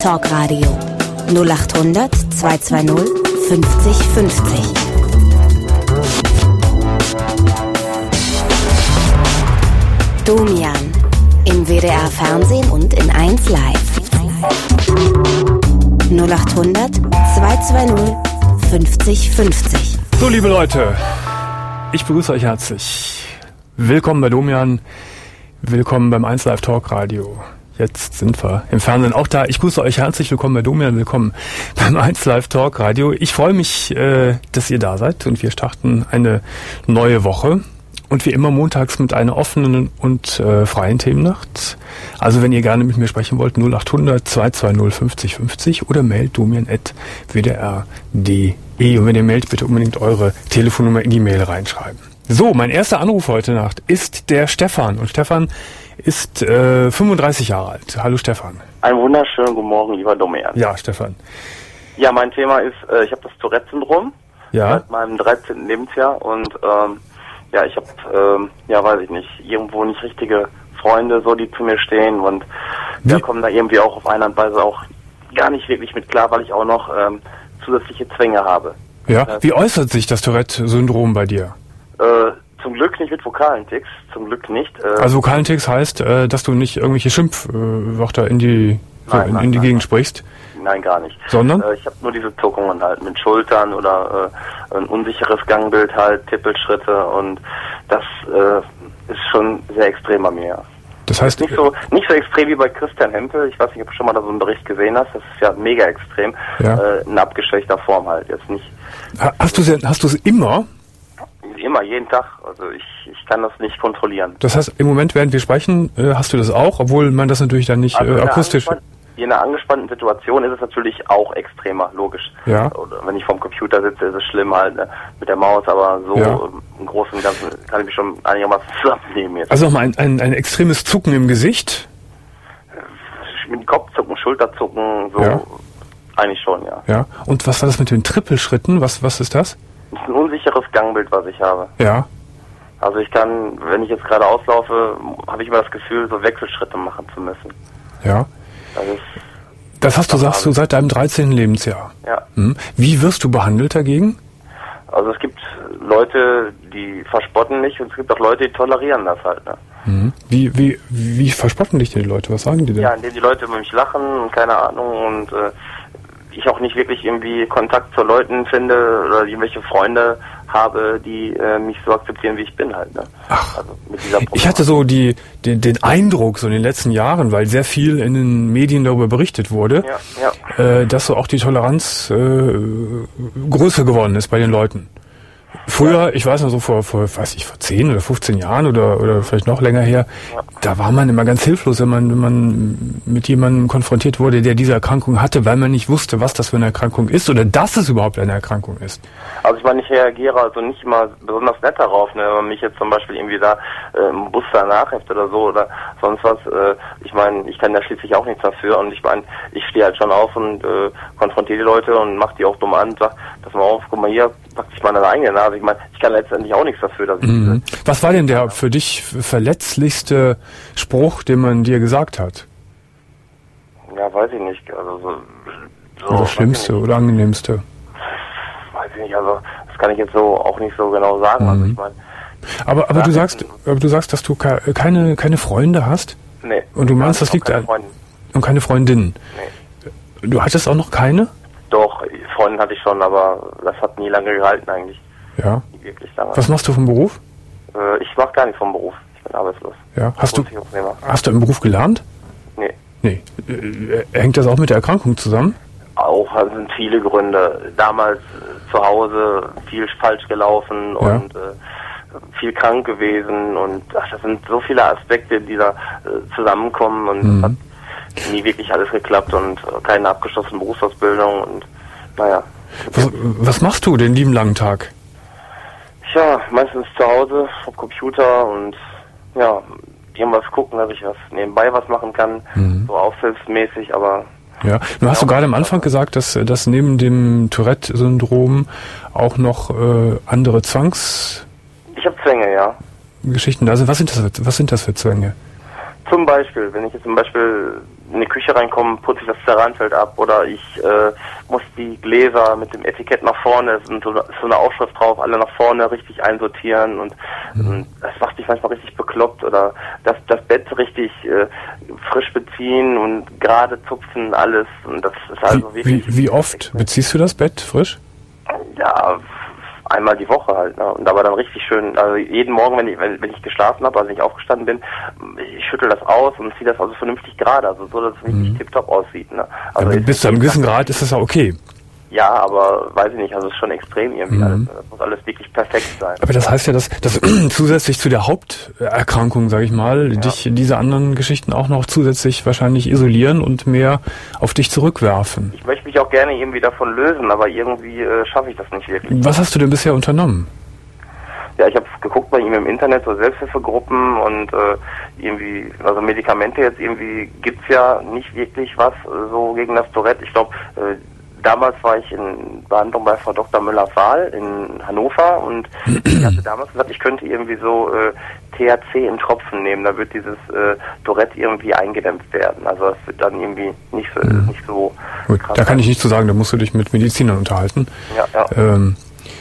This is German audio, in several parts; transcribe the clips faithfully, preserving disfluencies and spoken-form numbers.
Talkradio null acht hundert zweihundertzweißig fünfzig fünfzig. Domian im W D R Fernsehen und in eins Live. null acht hundert zweihundertzweißig fünfzig fünfzig. So, liebe Leute, ich begrüße euch herzlich. Willkommen bei Domian, willkommen beim eins Live Talkradio. Jetzt sind wir im Fernsehen auch da. Ich grüße euch herzlich willkommen bei Domian, willkommen beim eins Live Talkradio. Ich freue mich, äh, dass ihr da seid und wir starten eine neue Woche. Und wie immer montags mit einer offenen und äh, freien Themennacht. Also wenn ihr gerne mit mir sprechen wollt, null acht hundert zweihundertzweißig fünfzig fünfzig oder mailt domian at w d r punkt d e. Und wenn ihr mailt, bitte unbedingt eure Telefonnummer in die Mail reinschreiben. So, mein erster Anruf heute Nacht ist der Stefan. Und Stefan ist äh, fünfunddreißig Jahre alt. Hallo Stefan. Einen wunderschönen guten Morgen, lieber Domian. Ja, Stefan. Ja, mein Thema ist, äh, ich habe das Tourette-Syndrom ja. seit meinem dreizehnten Lebensjahr und ähm, ja, ich habe, ähm, ja, weiß ich nicht, irgendwo nicht richtige Freunde, so die zu mir stehen und wir kommen da irgendwie auch auf eine Art und Weise auch gar nicht wirklich mit klar, weil ich auch noch ähm, zusätzliche Zwänge habe. Ja, äh, wie äußert sich das Tourette-Syndrom bei dir? Äh, zum Glück nicht mit vokalen Tics, zum Glück nicht. Äh, also vokalen Tics heißt, äh, dass du nicht irgendwelche Schimpfwörter in die, so nein, in, nein, in die nein, Gegend nein. sprichst? Nein, gar nicht. Sondern? Äh, ich habe nur diese Zuckungen halt mit Schultern oder äh, ein unsicheres Gangbild halt, Tippelschritte und das äh, ist schon sehr extrem bei mir. Das heißt nicht so nicht so extrem wie bei Christian Hempel. Ich weiß nicht, ob du schon mal da so einen Bericht gesehen hast. Das ist ja mega extrem. Ja. Äh, in abgeschwächter Form halt. Jetzt nicht. Hast du es hast du es immer? Immer, jeden Tag. Also ich, ich kann das nicht kontrollieren. Das heißt, im Moment, während wir sprechen, äh, hast du das auch, obwohl man das natürlich dann nicht also äh, akustisch... In einer angespannten Situation ist es natürlich auch extremer, logisch. Ja. Oder wenn ich vorm Computer sitze, ist es schlimm halt ne, mit der Maus, aber so ja. im Großen und Ganzen kann ich mich schon einigermaßen zusammennehmen jetzt. Also nochmal ein, ein, ein extremes Zucken im Gesicht? Mit Kopfzucken, Schulterzucken, so ja. eigentlich schon, ja. Ja. Und was war das mit den Trippelschritten? Was, was ist das? Das ist ein unsicheres Gangbild, was ich habe. Ja. Also ich kann, wenn ich jetzt gerade auslaufe, habe ich immer das Gefühl, so Wechselschritte machen zu müssen. Ja. Das, ist das hast du, sagst du, seit deinem dreizehnten Lebensjahr. Ja. Hm. Wie wirst du behandelt dagegen? Also es gibt Leute, die verspotten mich und es gibt auch Leute, die tolerieren das halt. Ne? Hm. Wie, wie, wie verspotten dich die Leute? Was sagen die denn? Ja, indem die Leute über mich lachen und keine Ahnung und äh, ich auch nicht wirklich irgendwie Kontakt zu Leuten finde oder irgendwelche Freunde habe, die äh, mich so akzeptieren, wie ich bin halt. Ne? Ach, also mit dieser ich hatte so die, den, den Eindruck, so in den letzten Jahren, weil sehr viel in den Medien darüber berichtet wurde, ja, ja. Äh, dass so auch die Toleranz äh, größer geworden ist bei den Leuten. Früher, ja. ich weiß noch so vor, vor, weiß ich, vor zehn oder fünfzehn Jahren oder, oder vielleicht noch länger her, ja. da war man immer ganz hilflos, wenn man, wenn man mit jemandem konfrontiert wurde, der diese Erkrankung hatte, weil man nicht wusste, was das für eine Erkrankung ist oder dass es überhaupt eine Erkrankung ist. Also ich meine, ich reagiere also nicht immer besonders nett darauf, ne, wenn man mich jetzt zum Beispiel irgendwie da äh, im Bus da nachheft oder so oder sonst was. Äh, ich meine, ich kann da schließlich auch nichts dafür und ich meine, ich stehe halt schon auf und äh, konfrontiere die Leute und mache die auch dumm an und sag, pass mal auf, guck mal hier, pack dich mal an deine eigene Nase. Ich meine, ich kann letztendlich auch nichts dafür, dass ich mhm. Was war denn der für dich verletzlichste Spruch, den man dir gesagt hat? Ja, weiß ich nicht. Also so, so oder schlimmste oder angenehmste? Weiß ich nicht, also das kann ich jetzt so auch nicht so genau sagen. Mhm. Also ich meine. Aber aber du sagst, aber du sagst, dass du keine keine Freunde hast? Nee. Und du meinst, das liegt an und keine Freundinnen? Nee. Du hattest auch noch keine? Doch, Freundin hatte ich schon, aber das hat nie lange gehalten eigentlich. Ja. Nie wirklich lange. Was machst du vom Beruf? Äh, ich mach gar nichts vom Beruf. Ich bin arbeitslos. Ja. Hast du hast du im Beruf gelernt? Nee. Nee. Äh, hängt das auch mit der Erkrankung zusammen? Auch, also sind viele Gründe. Damals äh, zu Hause viel falsch gelaufen ja. und äh, viel krank gewesen und ach, das sind so viele Aspekte, die da äh, zusammenkommen und mhm. hat nie wirklich alles geklappt und äh, keine abgeschlossene Berufsausbildung und naja. Was, was machst du den lieben langen Tag? Ja, meistens zu Hause vom Computer und ja, irgendwas gucken, dass ich was nebenbei was machen kann, mhm. so aushilfsmäßig, aber ja, du hast du gerade am Anfang gesagt, dass, dass neben dem Tourette-Syndrom auch noch äh, andere Zwangs... Ich habe Zwänge, ja. Geschichten da sind. Was sind das, was sind das für Zwänge? Zum Beispiel, wenn ich jetzt zum Beispiel in die Küche reinkomme, putze ich das Ceranfeld ab oder ich äh, muss die Gläser mit dem Etikett nach vorne, es ist so, ist so eine Aufschrift drauf, alle nach vorne richtig einsortieren und, mhm. und das macht mich manchmal richtig bekloppt oder das, das Bett richtig äh, frisch beziehen und gerade zupfen, alles und das ist also wie, wirklich... Wie, wie oft beziehst du das Bett frisch? Ja, einmal die Woche halt, ne? Und aber dann richtig schön, also jeden Morgen, wenn ich, wenn, wenn ich geschlafen habe, also wenn ich aufgestanden bin, ich schüttel das aus und ziehe das also vernünftig gerade, also so, dass es wirklich mhm. tipptopp aussieht, ne? Also ja, bis zu einem gewissen Grad ist das ja okay. Ja, aber weiß ich nicht, also es ist schon extrem irgendwie mhm. alles. Das muss alles wirklich perfekt sein. Aber das heißt ja, dass, dass zusätzlich zu der Haupterkrankung, sage ich mal, ja. dich diese anderen Geschichten auch noch zusätzlich wahrscheinlich isolieren und mehr auf dich zurückwerfen. Ich möchte mich auch gerne irgendwie davon lösen, aber irgendwie äh, schaffe ich das nicht wirklich. Was hast du denn bisher unternommen? Ja, ich habe geguckt bei ihm im Internet, so Selbsthilfegruppen und äh, irgendwie, also Medikamente jetzt irgendwie gibt's ja nicht wirklich was äh, so gegen das Tourette. Ich glaube, äh, damals war ich in Behandlung bei Frau Doktor Müller-Fahl in Hannover und ich hatte damals gesagt, ich könnte irgendwie so äh, T H C in Tropfen nehmen, da wird dieses äh, Tourette irgendwie eingedämmt werden. Also das wird dann irgendwie nicht so, mhm. nicht so Gut, krass. Da kann ich nichts zu sagen, da musst du dich mit Medizinern unterhalten. Ja, ja. Ähm,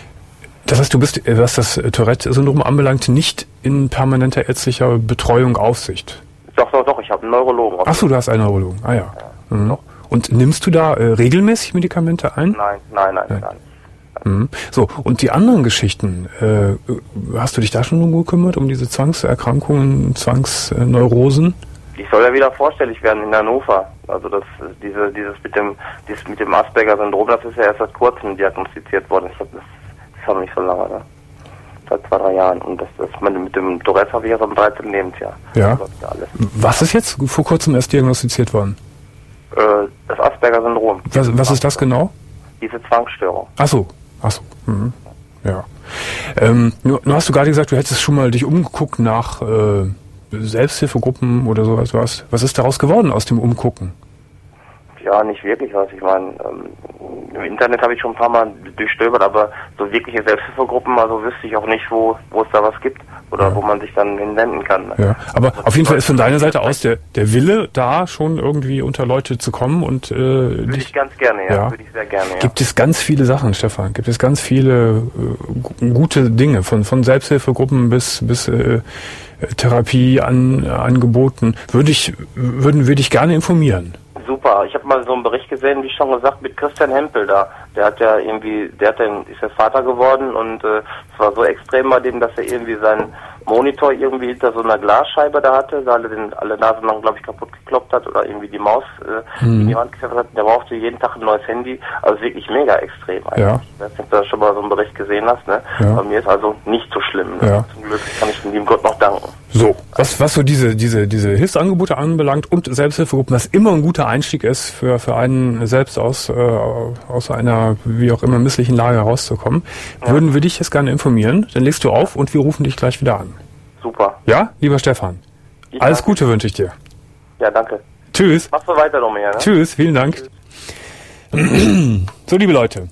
das heißt, du bist, was das Tourette-Syndrom anbelangt, nicht in permanenter ärztlicher Betreuung, Aufsicht? Doch, doch, doch, ich habe einen Neurologen. Ach so, du hast einen Neurologen, ah ja. ja mhm. Und nimmst du da äh, regelmäßig Medikamente ein? Nein, nein, nein, nein. nein. Mhm. So, und die anderen Geschichten, äh, hast du dich da schon gekümmert, um diese Zwangserkrankungen, Zwangsneurosen? Ich soll ja wieder vorstellig werden in Hannover. Also das, diese, dieses mit dem, dieses mit dem Asperger-Syndrom, das ist ja erst seit kurzem diagnostiziert worden. Ich glaube, das, das haben nicht so lange, ne? Seit zwei, drei Jahren. Und das, das mit dem Tourette habe ich erst am dreizehnten Lebensjahr. Ja. ja alles. Was ist jetzt vor kurzem erst diagnostiziert worden? Das Asperger-Syndrom. Was, was ist das genau? Diese Zwangsstörung. Ach so, ach so. Mhm. Ja. Ähm, nur, nur hast du gerade gesagt, du hättest schon mal dich umgeguckt nach äh, Selbsthilfegruppen oder sowas. Was, was ist daraus geworden aus dem Umgucken? Ja, nicht wirklich was. Ich meine, ähm, im Internet habe ich schon ein paar Mal durchstöbert, aber so wirkliche Selbsthilfegruppen, also wüsste ich auch nicht, wo, wo es da was gibt oder ja. wo man sich dann hinwenden kann. Ne? Ja, aber auf jeden Fall ist von deiner Seite aus der, der Wille da, schon irgendwie unter Leute zu kommen und äh, würde dich, ich ganz gerne, ja. ja. Würde ich sehr gerne, ja. Gibt es ganz viele Sachen, Stefan. Gibt es ganz viele äh, gute Dinge, von von Selbsthilfegruppen bis bis äh, Therapie an Angeboten. Würde ich würden würde ich gerne informieren. Super. Ich habe mal so einen Bericht gesehen, wie schon gesagt, mit Christian Hempel da. Der hat ja irgendwie, der hat dann, ist ja Vater geworden und äh, es war so extrem bei dem, dass er irgendwie seinen Monitor irgendwie hinter so einer Glasscheibe da hatte, da alle, den, alle Nasen lang, glaube ich, kaputt gekloppt hat oder irgendwie die Maus äh, mhm. in die Wand gesetzt hat. Der brauchte jeden Tag ein neues Handy. Also wirklich mega extrem eigentlich. Ja. Ich weiß nicht, ob du da schon mal so einen Bericht gesehen hast, ne? Ja. Bei mir ist also nicht so schlimm. Ne? Ja. Zum Glück kann ich dem lieben Gott noch danken. So, was, was so diese, diese, diese Hilfsangebote anbelangt und Selbsthilfegruppen, was immer ein guter Einstieg ist für, für einen selbst aus, äh, aus einer, wie auch immer, misslichen Lage herauszukommen, ja. würden wir dich jetzt gerne informieren. Dann legst du auf und wir rufen dich gleich wieder an. Super. Ja, lieber Stefan. Ich Alles danke. Gute wünsche ich dir. Ja, danke. Tschüss. Machst du weiter noch mehr, ne? Tschüss, vielen Dank. Tschüss. So, liebe Leute.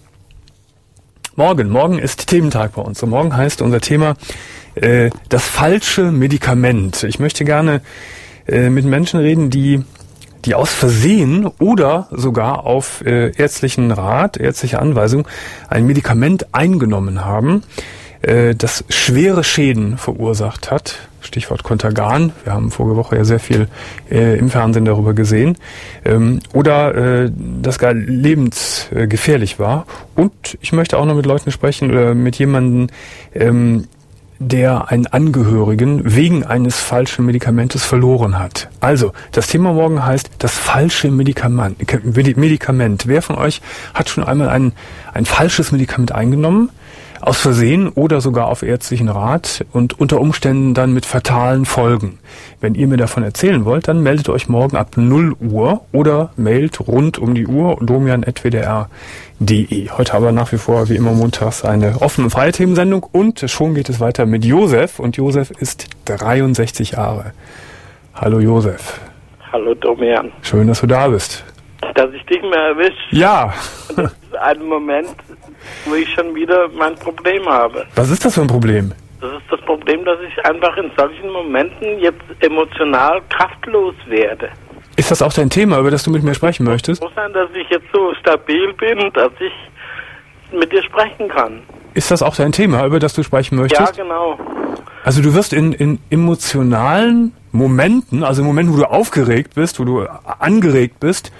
Morgen, morgen ist Thementag bei uns. Und morgen heißt unser Thema äh, das falsche Medikament. Ich möchte gerne äh, mit Menschen reden, die die aus Versehen oder sogar auf äh, ärztlichen Rat, ärztliche Anweisung ein Medikament eingenommen haben, äh, das schwere Schäden verursacht hat. Stichwort Contergan. Wir haben vorige Woche ja sehr viel äh, im Fernsehen darüber gesehen. Ähm, oder äh, das gar lebensgefährlich war. Und ich möchte auch noch mit Leuten sprechen oder mit jemandem, ähm, der einen Angehörigen wegen eines falschen Medikamentes verloren hat. Also, das Thema morgen heißt das falsche Medikament. Medikament. Wer von euch hat schon einmal ein, ein falsches Medikament eingenommen? Aus Versehen oder sogar auf ärztlichen Rat und unter Umständen dann mit fatalen Folgen. Wenn ihr mir davon erzählen wollt, dann meldet euch morgen ab null Uhr oder mailt rund um die Uhr domian at w d r punkt d e. Heute aber nach wie vor wie immer montags eine offene und freie Themensendung und schon geht es weiter mit Josef und Josef ist dreiundsechzig Jahre. Hallo Josef. Hallo Domian. Schön, dass du da bist. Dass ich dich mehr erwische. Ja. Das ist ein Moment, wo ich schon wieder mein Problem habe. Was ist das für ein Problem? Das ist das Problem, dass ich einfach in solchen Momenten jetzt emotional kraftlos werde. Ist das auch dein Thema, über das du mit mir sprechen möchtest? Es muss sein, dass ich jetzt so stabil bin, dass ich mit dir sprechen kann. Ist das auch dein Thema, über das du sprechen möchtest? Ja, genau. Also du wirst in, in emotionalen Momenten, also im Moment, wo du aufgeregt bist, wo du angeregt bist,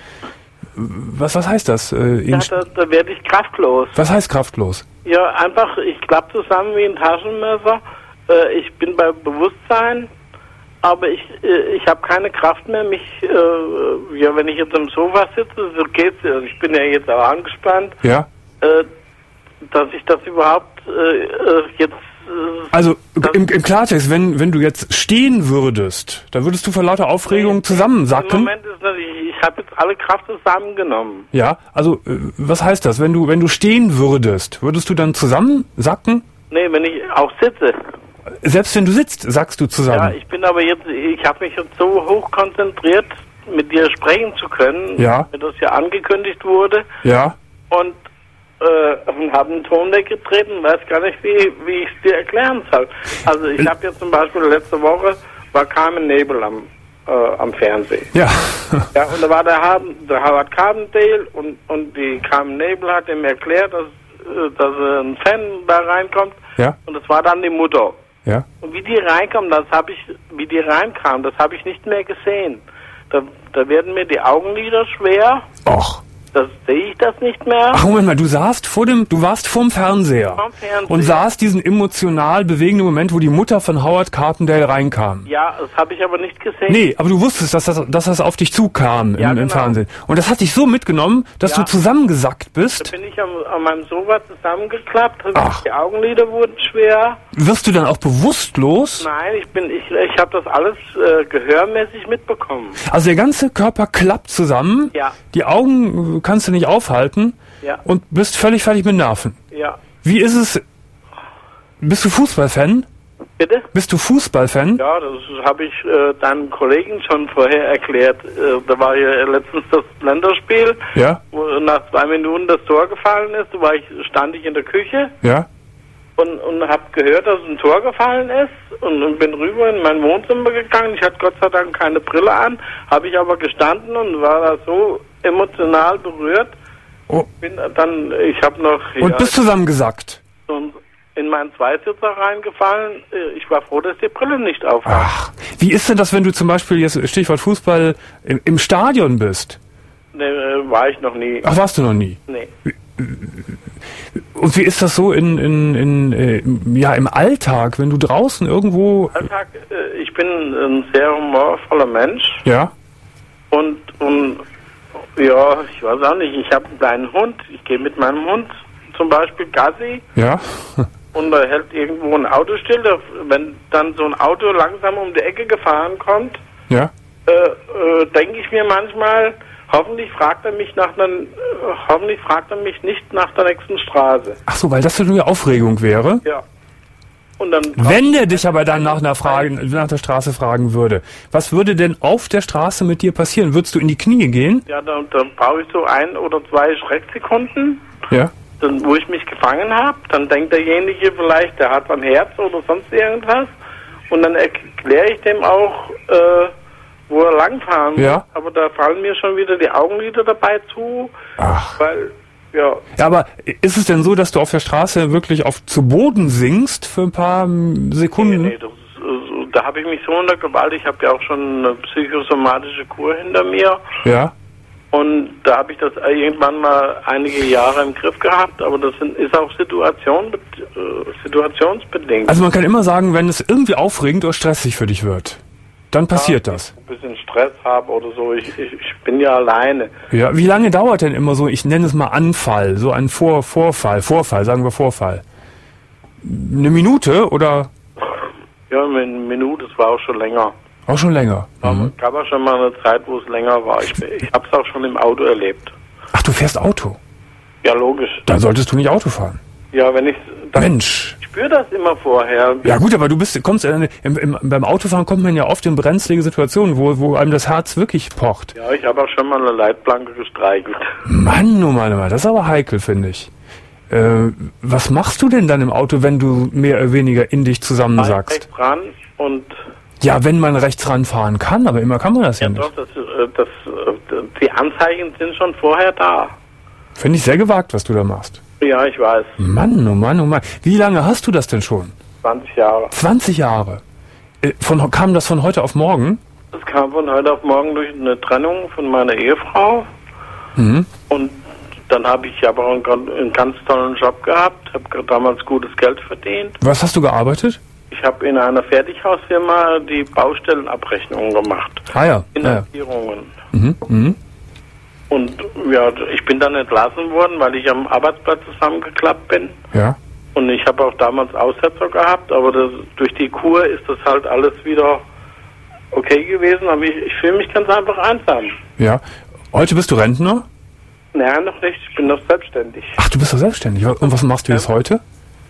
was, was heißt das? Äh, ja, da, da werde ich kraftlos. Was heißt kraftlos? Ja, einfach, ich klappe zusammen wie ein Taschenmesser. Äh, ich bin bei Bewusstsein, aber ich äh, ich habe keine Kraft mehr, mich, äh, ja, wenn ich jetzt am Sofa sitze, so geht's, also ich bin ja jetzt auch angespannt, ja. äh, dass ich das überhaupt äh, jetzt... Also im, im Klartext, wenn wenn du jetzt stehen würdest, dann würdest du vor lauter Aufregung zusammensacken. Im Moment ist das, ich, ich habe jetzt alle Kraft zusammengenommen. Ja, also was heißt das? Wenn du wenn du stehen würdest, würdest du dann zusammensacken? Nee, wenn ich auch sitze. Selbst wenn du sitzt, sackst du zusammen. Ja, ich bin aber jetzt, ich habe mich jetzt so hoch konzentriert, mit dir sprechen zu können, ja. wenn das ja angekündigt wurde. Ja. Und Äh, und habe einen Ton weggetreten, weiß gar nicht, wie, wie ich es dir erklären soll. Also ich habe jetzt zum Beispiel letzte Woche, war Carmen Nebel am, äh, am Fernsehen. Ja. Ja, und da war der, Haben, der Howard Carbondale und, und die Carmen Nebel hat ihm erklärt, dass, äh, dass ein Fan da reinkommt. Ja. Und das war dann die Mutter. Ja. Und wie die reinkommt, das habe ich, wie die reinkam, das habe ich nicht mehr gesehen. Da, da werden mir die Augenlider schwer. Och. Das sehe ich das nicht mehr. Ach, Moment mal, du saßt vor dem, du warst vorm Fernseher. Vorm Fernseher. Und sahst diesen emotional bewegenden Moment, wo die Mutter von Howard Carpendale reinkam. Ja, das habe ich aber nicht gesehen. Nee, aber du wusstest, dass das, dass das auf dich zukam im, ja, genau. im Fernsehen. Und das hat dich so mitgenommen, dass ja. du zusammengesackt bist. Da bin ich am, an meinem Sofa zusammengeklappt, Ach. Die Augenlider wurden schwer. Wirst du dann auch bewusstlos? Nein, ich bin, ich, ich habe das alles äh, gehörmäßig mitbekommen. Also der ganze Körper klappt zusammen. Ja. Die Augen kannst du nicht aufhalten. Ja. Und bist völlig fertig mit Nerven. Ja. Wie ist es? Bist du Fußballfan? Bitte? Bist du Fußballfan? Ja, das habe ich äh, deinem Kollegen schon vorher erklärt. Äh, da war ja letztens das Länderspiel, Ja. wo nach zwei Minuten das Tor gefallen ist. Da war ich, stand ich in der Küche Ja. und, und habe gehört, dass ein Tor gefallen ist und, und bin rüber in mein Wohnzimmer gegangen. Ich hatte Gott sei Dank keine Brille an, habe ich aber gestanden und war da so emotional berührt. Oh. Bin dann, ich habe noch Und ja, bist zusammengesackt? in meinen Zweisitzer reingefallen. Ich war froh, dass die Brille nicht aufhat. Ach, wie ist denn das, wenn du zum Beispiel, jetzt Stichwort Fußball, im, im Stadion bist? Nee, war ich noch nie. Ach, warst du noch nie? Nee. Und wie ist das so in, in, in äh, ja, im Alltag, wenn du draußen irgendwo... Alltag, äh, ich bin ein sehr humorvoller Mensch. Ja. Und, und ja, ich weiß auch nicht, ich habe einen kleinen Hund. Ich gehe mit meinem Hund zum Beispiel Gassi. Ja. Und da hält irgendwo ein Auto still. Da, wenn dann so ein Auto langsam um die Ecke gefahren kommt, Ja. äh, äh, denke ich mir manchmal, hoffentlich fragt er mich nach einer, äh, hoffentlich fragt er mich nicht nach der nächsten Straße. Ach so, weil das so eine Aufregung wäre. Ja. Und dann Wenn der dich aber dann nach einer Frage, nach der Straße fragen würde, was würde denn auf der Straße mit dir passieren? Würdest du in die Knie gehen? Ja, dann, dann brauche ich so ein oder zwei Schrecksekunden, Ja. dann, wo ich mich gefangen habe. Dann denkt derjenige vielleicht, der hat ein Herz oder sonst irgendwas. Und dann erkläre ich dem auch, äh, wo er langfahren muss. Ja. Aber da fallen mir schon wieder die Augenlider dabei zu. Ach. Weil, ja. Ja, aber ist es denn so, dass du auf der Straße wirklich auf zu Boden sinkst für ein paar Sekunden? Nee, nee, das ist, also, da habe ich mich so unter Gewalt. Ich habe ja auch schon eine psychosomatische Kur hinter mir. Ja. Und da habe ich das irgendwann mal einige Jahre im Griff gehabt, aber das sind, ist auch Situation, äh, situationsbedingt. Also man kann immer sagen, wenn es irgendwie aufregend oder stressig für dich wird, dann passiert ja, das. Wenn ich ein bisschen Stress habe oder so, ich, ich, ich bin ja alleine. Ja, wie lange dauert denn immer so, ich nenne es mal Anfall, so ein Vor Vorfall, Vorfall, sagen wir Vorfall? Eine Minute oder? Ja, eine Minute, es war auch schon länger. Auch schon länger. Mhm. Es gab auch schon mal eine Zeit, wo es länger war. Ich, ich habe es auch schon im Auto erlebt. Ach, du fährst Auto? Ja, logisch. Dann solltest du nicht Auto fahren. Ja, wenn ich... Mensch. Ich spüre das immer vorher. Ja gut, aber du bist, kommst äh, im, im, beim Autofahren kommt man ja oft in brenzlige Situationen, wo, wo einem das Herz wirklich pocht. Ja, ich habe auch schon mal eine Leitplanke gestreichelt. Mann, oh Mann, oh Mann, das ist aber heikel, finde ich. Äh, was machst du denn dann im Auto, wenn du mehr oder weniger in dich zusammensackst? Rechts ran und... Ja, wenn man rechts ranfahren kann, aber immer kann man das ja, ja nicht. Doch, das, das, die Anzeigen sind schon vorher da. Finde ich sehr gewagt, was du da machst. Ja, ich weiß. Mann, oh Mann, oh Mann. Wie lange hast du das denn schon? zwanzig Jahre. zwanzig Jahre? Äh, von, kam das von heute auf morgen? Das kam von heute auf morgen durch eine Trennung von meiner Ehefrau. Mhm. Und dann habe ich aber auch einen, einen ganz tollen Job gehabt, habe damals gutes Geld verdient. Was hast du gearbeitet? Ich habe in einer Fertighausfirma die Baustellenabrechnungen gemacht. Ah ja. Finanzierungen. Ja. Mhm. Mhm. Und ja, ich bin dann entlassen worden, weil ich am Arbeitsplatz zusammengeklappt bin. Ja. Und ich habe auch damals Aussetzer gehabt, aber das, durch die Kur ist das halt alles wieder okay gewesen. Aber ich, ich fühle mich ganz einfach einsam. Ja. Heute bist du Rentner? Nein, noch nicht. Ich bin noch selbstständig. Ach, du bist doch selbstständig. Und was machst du jetzt heute?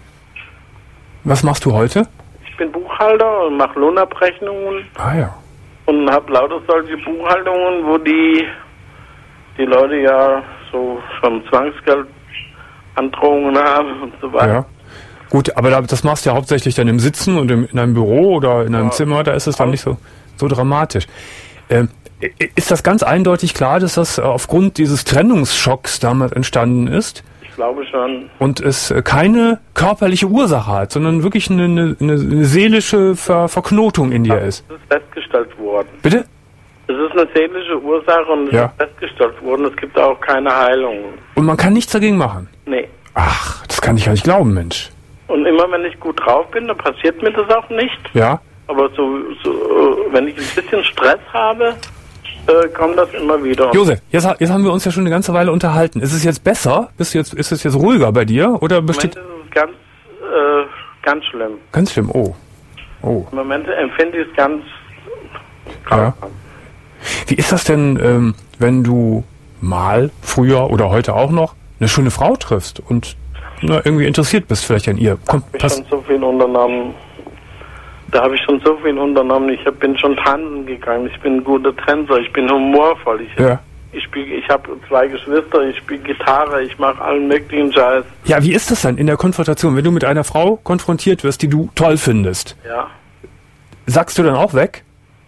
Was machst du heute? Ich bin Buchhalter und mache Lohnabrechnungen. Ah ja. Und habe lauter solche Buchhaltungen, wo die, die Leute ja so schon Zwangsgeldandrohungen haben und so weiter. Ja. Gut, aber das machst du ja hauptsächlich dann im Sitzen und im, in einem Büro oder in einem ja. Zimmer, da ist es dann nicht so, so dramatisch. Ähm, ist das ganz eindeutig klar, dass das aufgrund dieses Trennungsschocks damals entstanden ist? Ich glaube schon. Und es keine körperliche Ursache hat, sondern wirklich eine, eine, eine seelische Ver Verknotung in dir Aber ist. Es ist festgestellt worden. Bitte? Es ist eine seelische Ursache und es ja. ist festgestellt worden. Es gibt auch keine Heilung. Und man kann nichts dagegen machen? Nee. Ach, das kann ich gar nicht glauben, Mensch. Und immer wenn ich gut drauf bin, dann passiert mir das auch nicht. Ja. Aber so, so wenn ich ein bisschen Stress habe, äh, kommt das immer wieder. Josef, jetzt, jetzt haben wir uns ja schon eine ganze Weile unterhalten. Ist es jetzt besser? Bist du jetzt, ist es jetzt ruhiger bei dir? Oder besteht... Im Moment ist es ganz, äh, ganz schlimm. Ganz schlimm, oh. oh. Im Moment empfinde ich es ganz ja. Wie ist das denn, ähm, wenn du mal, früher oder heute auch noch, eine schöne Frau triffst und na, irgendwie interessiert bist vielleicht an ihr? Komm, da habe ich schon so viel unternommen. Da habe ich schon so viel unternommen. Ich hab, bin schon tanzen gegangen. Ich bin ein guter Tänzer. Ich bin humorvoll. Ich, ja. ich, spiel, ich habe zwei Geschwister. Ich spiele Gitarre. Ich mache allen möglichen Scheiß. Ja, wie ist das dann in der Konfrontation, wenn du mit einer Frau konfrontiert wirst, die du toll findest? Ja. Sagst du dann auch weg?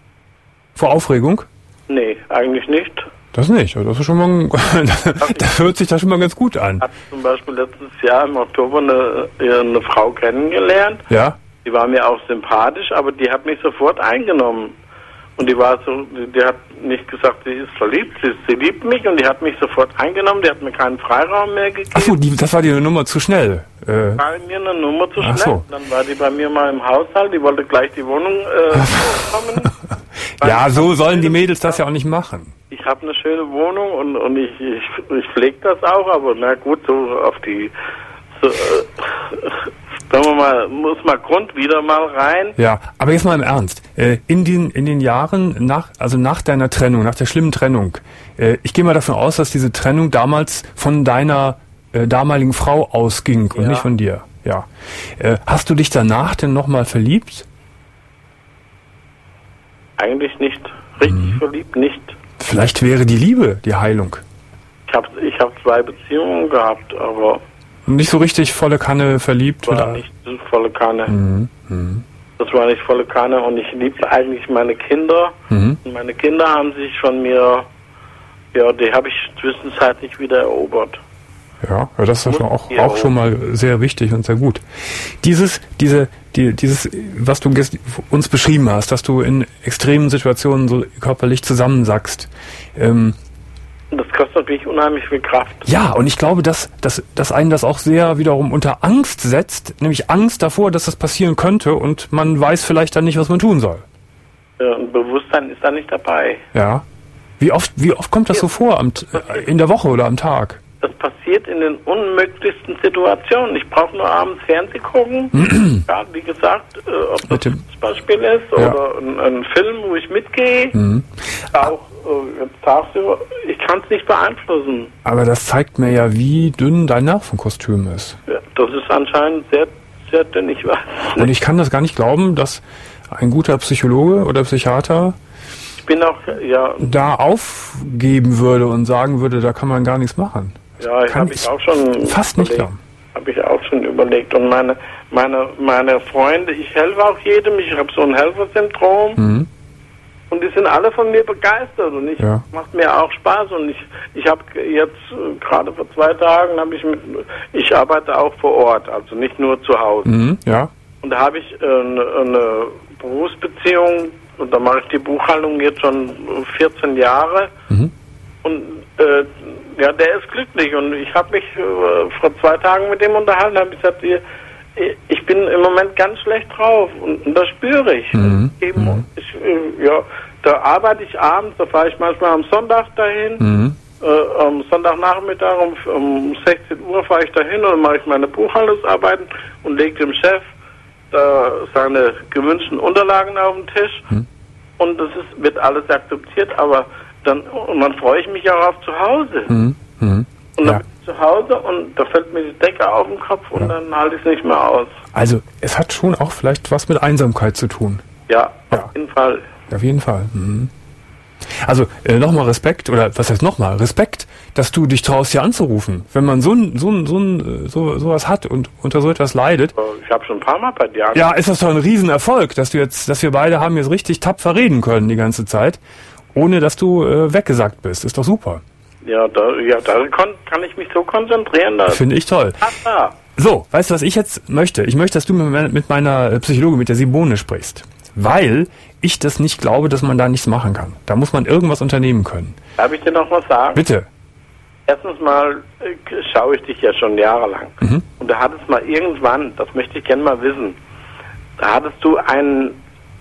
Vor Aufregung? Nee, eigentlich nicht. Das nicht. Das ist schon mal, da hört sich das schon mal ganz gut an. Ich habe zum Beispiel letztes Jahr im Oktober eine, eine Frau kennengelernt. Ja. Die war mir auch sympathisch, aber die hat mich sofort eingenommen. Und die war so, die, die hat nicht gesagt, sie ist verliebt, sie, sie liebt mich und die hat mich sofort eingenommen, die hat mir keinen Freiraum mehr gegeben. Achso, das war dir eine Nummer zu schnell. Äh. War mir eine Nummer zu schnell. So. Dann war die bei mir mal im Haushalt, die wollte gleich die Wohnung äh, kommen. Ja, so sollen die Mädels das ja auch nicht machen. Ich habe eine schöne Wohnung und, und ich, ich, ich pflege das auch, aber na gut, so auf die, so, äh, sagen wir mal, muss mal Grund wieder mal rein. Ja, aber jetzt mal im Ernst. Äh, in den in den Jahren nach, also nach deiner Trennung, nach der schlimmen Trennung, äh, ich gehe mal davon aus, dass diese Trennung damals von deiner äh, damaligen Frau ausging und ja. nicht von dir. Ja. Äh, hast du dich danach denn nochmal verliebt? Eigentlich nicht. Richtig mhm. verliebt nicht. Vielleicht wäre die Liebe die Heilung. Ich habe ich hab zwei Beziehungen gehabt, aber... Nicht so richtig volle Kanne verliebt? War oder? nicht so volle Kanne. Mhm. Mhm. Das war nicht volle Kanne und ich liebe eigentlich meine Kinder. Mhm. Und meine Kinder haben sich von mir... Ja, die habe ich zwischenzeitlich wieder erobert. Ja, das ist auch, auch schon mal sehr wichtig und sehr gut. Dieses, diese, die, dieses, was du uns beschrieben hast, dass du in extremen Situationen so körperlich zusammensackst. Ähm, das kostet natürlich unheimlich viel Kraft. Ja, und ich glaube, dass, dass, dass einen das auch sehr wiederum unter Angst setzt, nämlich Angst davor, dass das passieren könnte und man weiß vielleicht dann nicht, was man tun soll. Ja, und Bewusstsein ist da nicht dabei. Ja. Wie oft, wie oft kommt das so vor am, in der Woche oder am Tag? Das passiert in den unmöglichsten Situationen. Ich brauche nur abends Fernsehen gucken. Ja, wie gesagt, äh, ob das ein Beispiel ist ja. oder ein, ein Film, wo ich mitgehe. Mhm. Auch äh, tagsüber. Ich kann es nicht beeinflussen. Aber das zeigt mir ja, wie dünn dein Nervenkostüm ist. Ja, das ist anscheinend sehr, sehr dünn, ich weiß nicht. Und ich kann das gar nicht glauben, dass ein guter Psychologe oder Psychiater ich bin auch, ja, da aufgeben würde und sagen würde, da kann man gar nichts machen. Ja, ich habe ich auch schon fast nicht glauben. habe ich auch schon überlegt. Und meine, meine, meine Freunde, ich helfe auch jedem, ich habe so ein Helfersyndrom. Mhm. Und die sind alle von mir begeistert und ich Ja. macht mir auch Spaß. Und ich, ich habe jetzt äh, gerade vor zwei Tagen habe ich mit, ich arbeite auch vor Ort, also nicht nur zu Hause. Mhm. Ja. Und da habe ich äh, eine, eine Berufsbeziehung und da mache ich die Buchhaltung jetzt schon vierzehn Jahre. Mhm. Und äh, ja, der ist glücklich und ich habe mich äh, vor zwei Tagen mit dem unterhalten, habe ich gesagt, ihr, ich bin im Moment ganz schlecht drauf und, und das spüre ich. Mhm. Eben, Mhm. ich äh, ja, da arbeite ich abends, da fahre ich manchmal am Sonntag dahin. Mhm. Äh, am Sonntagnachmittag um, um sechzehn Uhr fahre ich dahin und dann mache ich meine Buchhaltungsarbeiten und lege dem Chef da seine gewünschten Unterlagen auf den Tisch. Mhm. Und das ist, wird alles akzeptiert, aber dann, und dann freue ich mich auch auf zu Hause. Mhm. Mhm. Und dann Ja. bin ich zu Hause und da fällt mir die Decke auf den Kopf und Ja. dann halte ich es nicht mehr aus. Also, es hat schon auch vielleicht was mit Einsamkeit zu tun. Ja, Ja. auf jeden Fall. Auf jeden Fall. Mhm. Also, äh, nochmal Respekt, oder was heißt nochmal? Respekt, dass du dich traust, hier anzurufen. Wenn man so ein, so ein, so ein, so, sowas hat und unter so etwas leidet. Ich habe schon ein paar Mal bei dir Ja, ist das doch ein Riesenerfolg, dass du jetzt, dass wir beide haben jetzt richtig tapfer reden können die ganze Zeit, ohne dass du äh, weggesackt bist. Ist doch super. Ja, da, ja, da kon, kann ich mich so konzentrieren. Da Finde ich toll. passt da. So, weißt du, was ich jetzt möchte? Ich möchte, dass du mit me- mit meiner Psychologin, mit der Simone sprichst. Weil ich das nicht glaube, dass man da nichts machen kann. Da muss man irgendwas unternehmen können. Darf ich dir noch was sagen? Bitte. Erstens mal äh, schaue ich dich ja schon jahrelang. Mhm. Und da hattest mal irgendwann, das möchte ich gerne mal wissen, da hattest du einen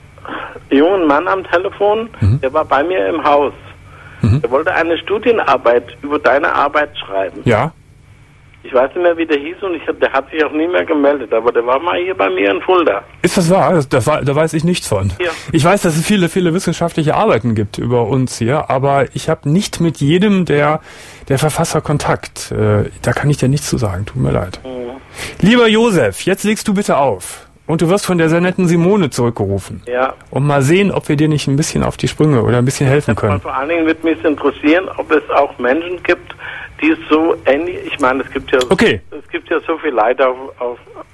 jungen Mann am Telefon, Mhm. der war bei mir im Haus. Mhm. Der wollte eine Studienarbeit über deine Arbeit schreiben. Ja? Ich weiß nicht mehr, wie der hieß und ich, der hat sich auch nie mehr gemeldet, aber der war mal hier bei mir in Fulda. Ist das wahr? Das, das, war- da weiß ich nichts von. Ja. Ich weiß, dass es viele, viele wissenschaftliche Arbeiten gibt über uns hier, aber ich habe nicht mit jedem der, der Verfasser Kontakt. Äh, da kann ich dir nichts zu sagen. Tut mir leid. Mhm. Lieber Josef, jetzt legst du bitte auf. Und du wirst von der sehr netten Simone zurückgerufen. Ja. Und mal sehen, ob wir dir nicht ein bisschen auf die Sprünge oder ein bisschen helfen Und können. vor allen Dingen wird mich interessieren, ob es auch Menschen gibt, die es so ähnlich, ich meine, es gibt ja, Okay. es gibt ja so viel Leid auf, auf,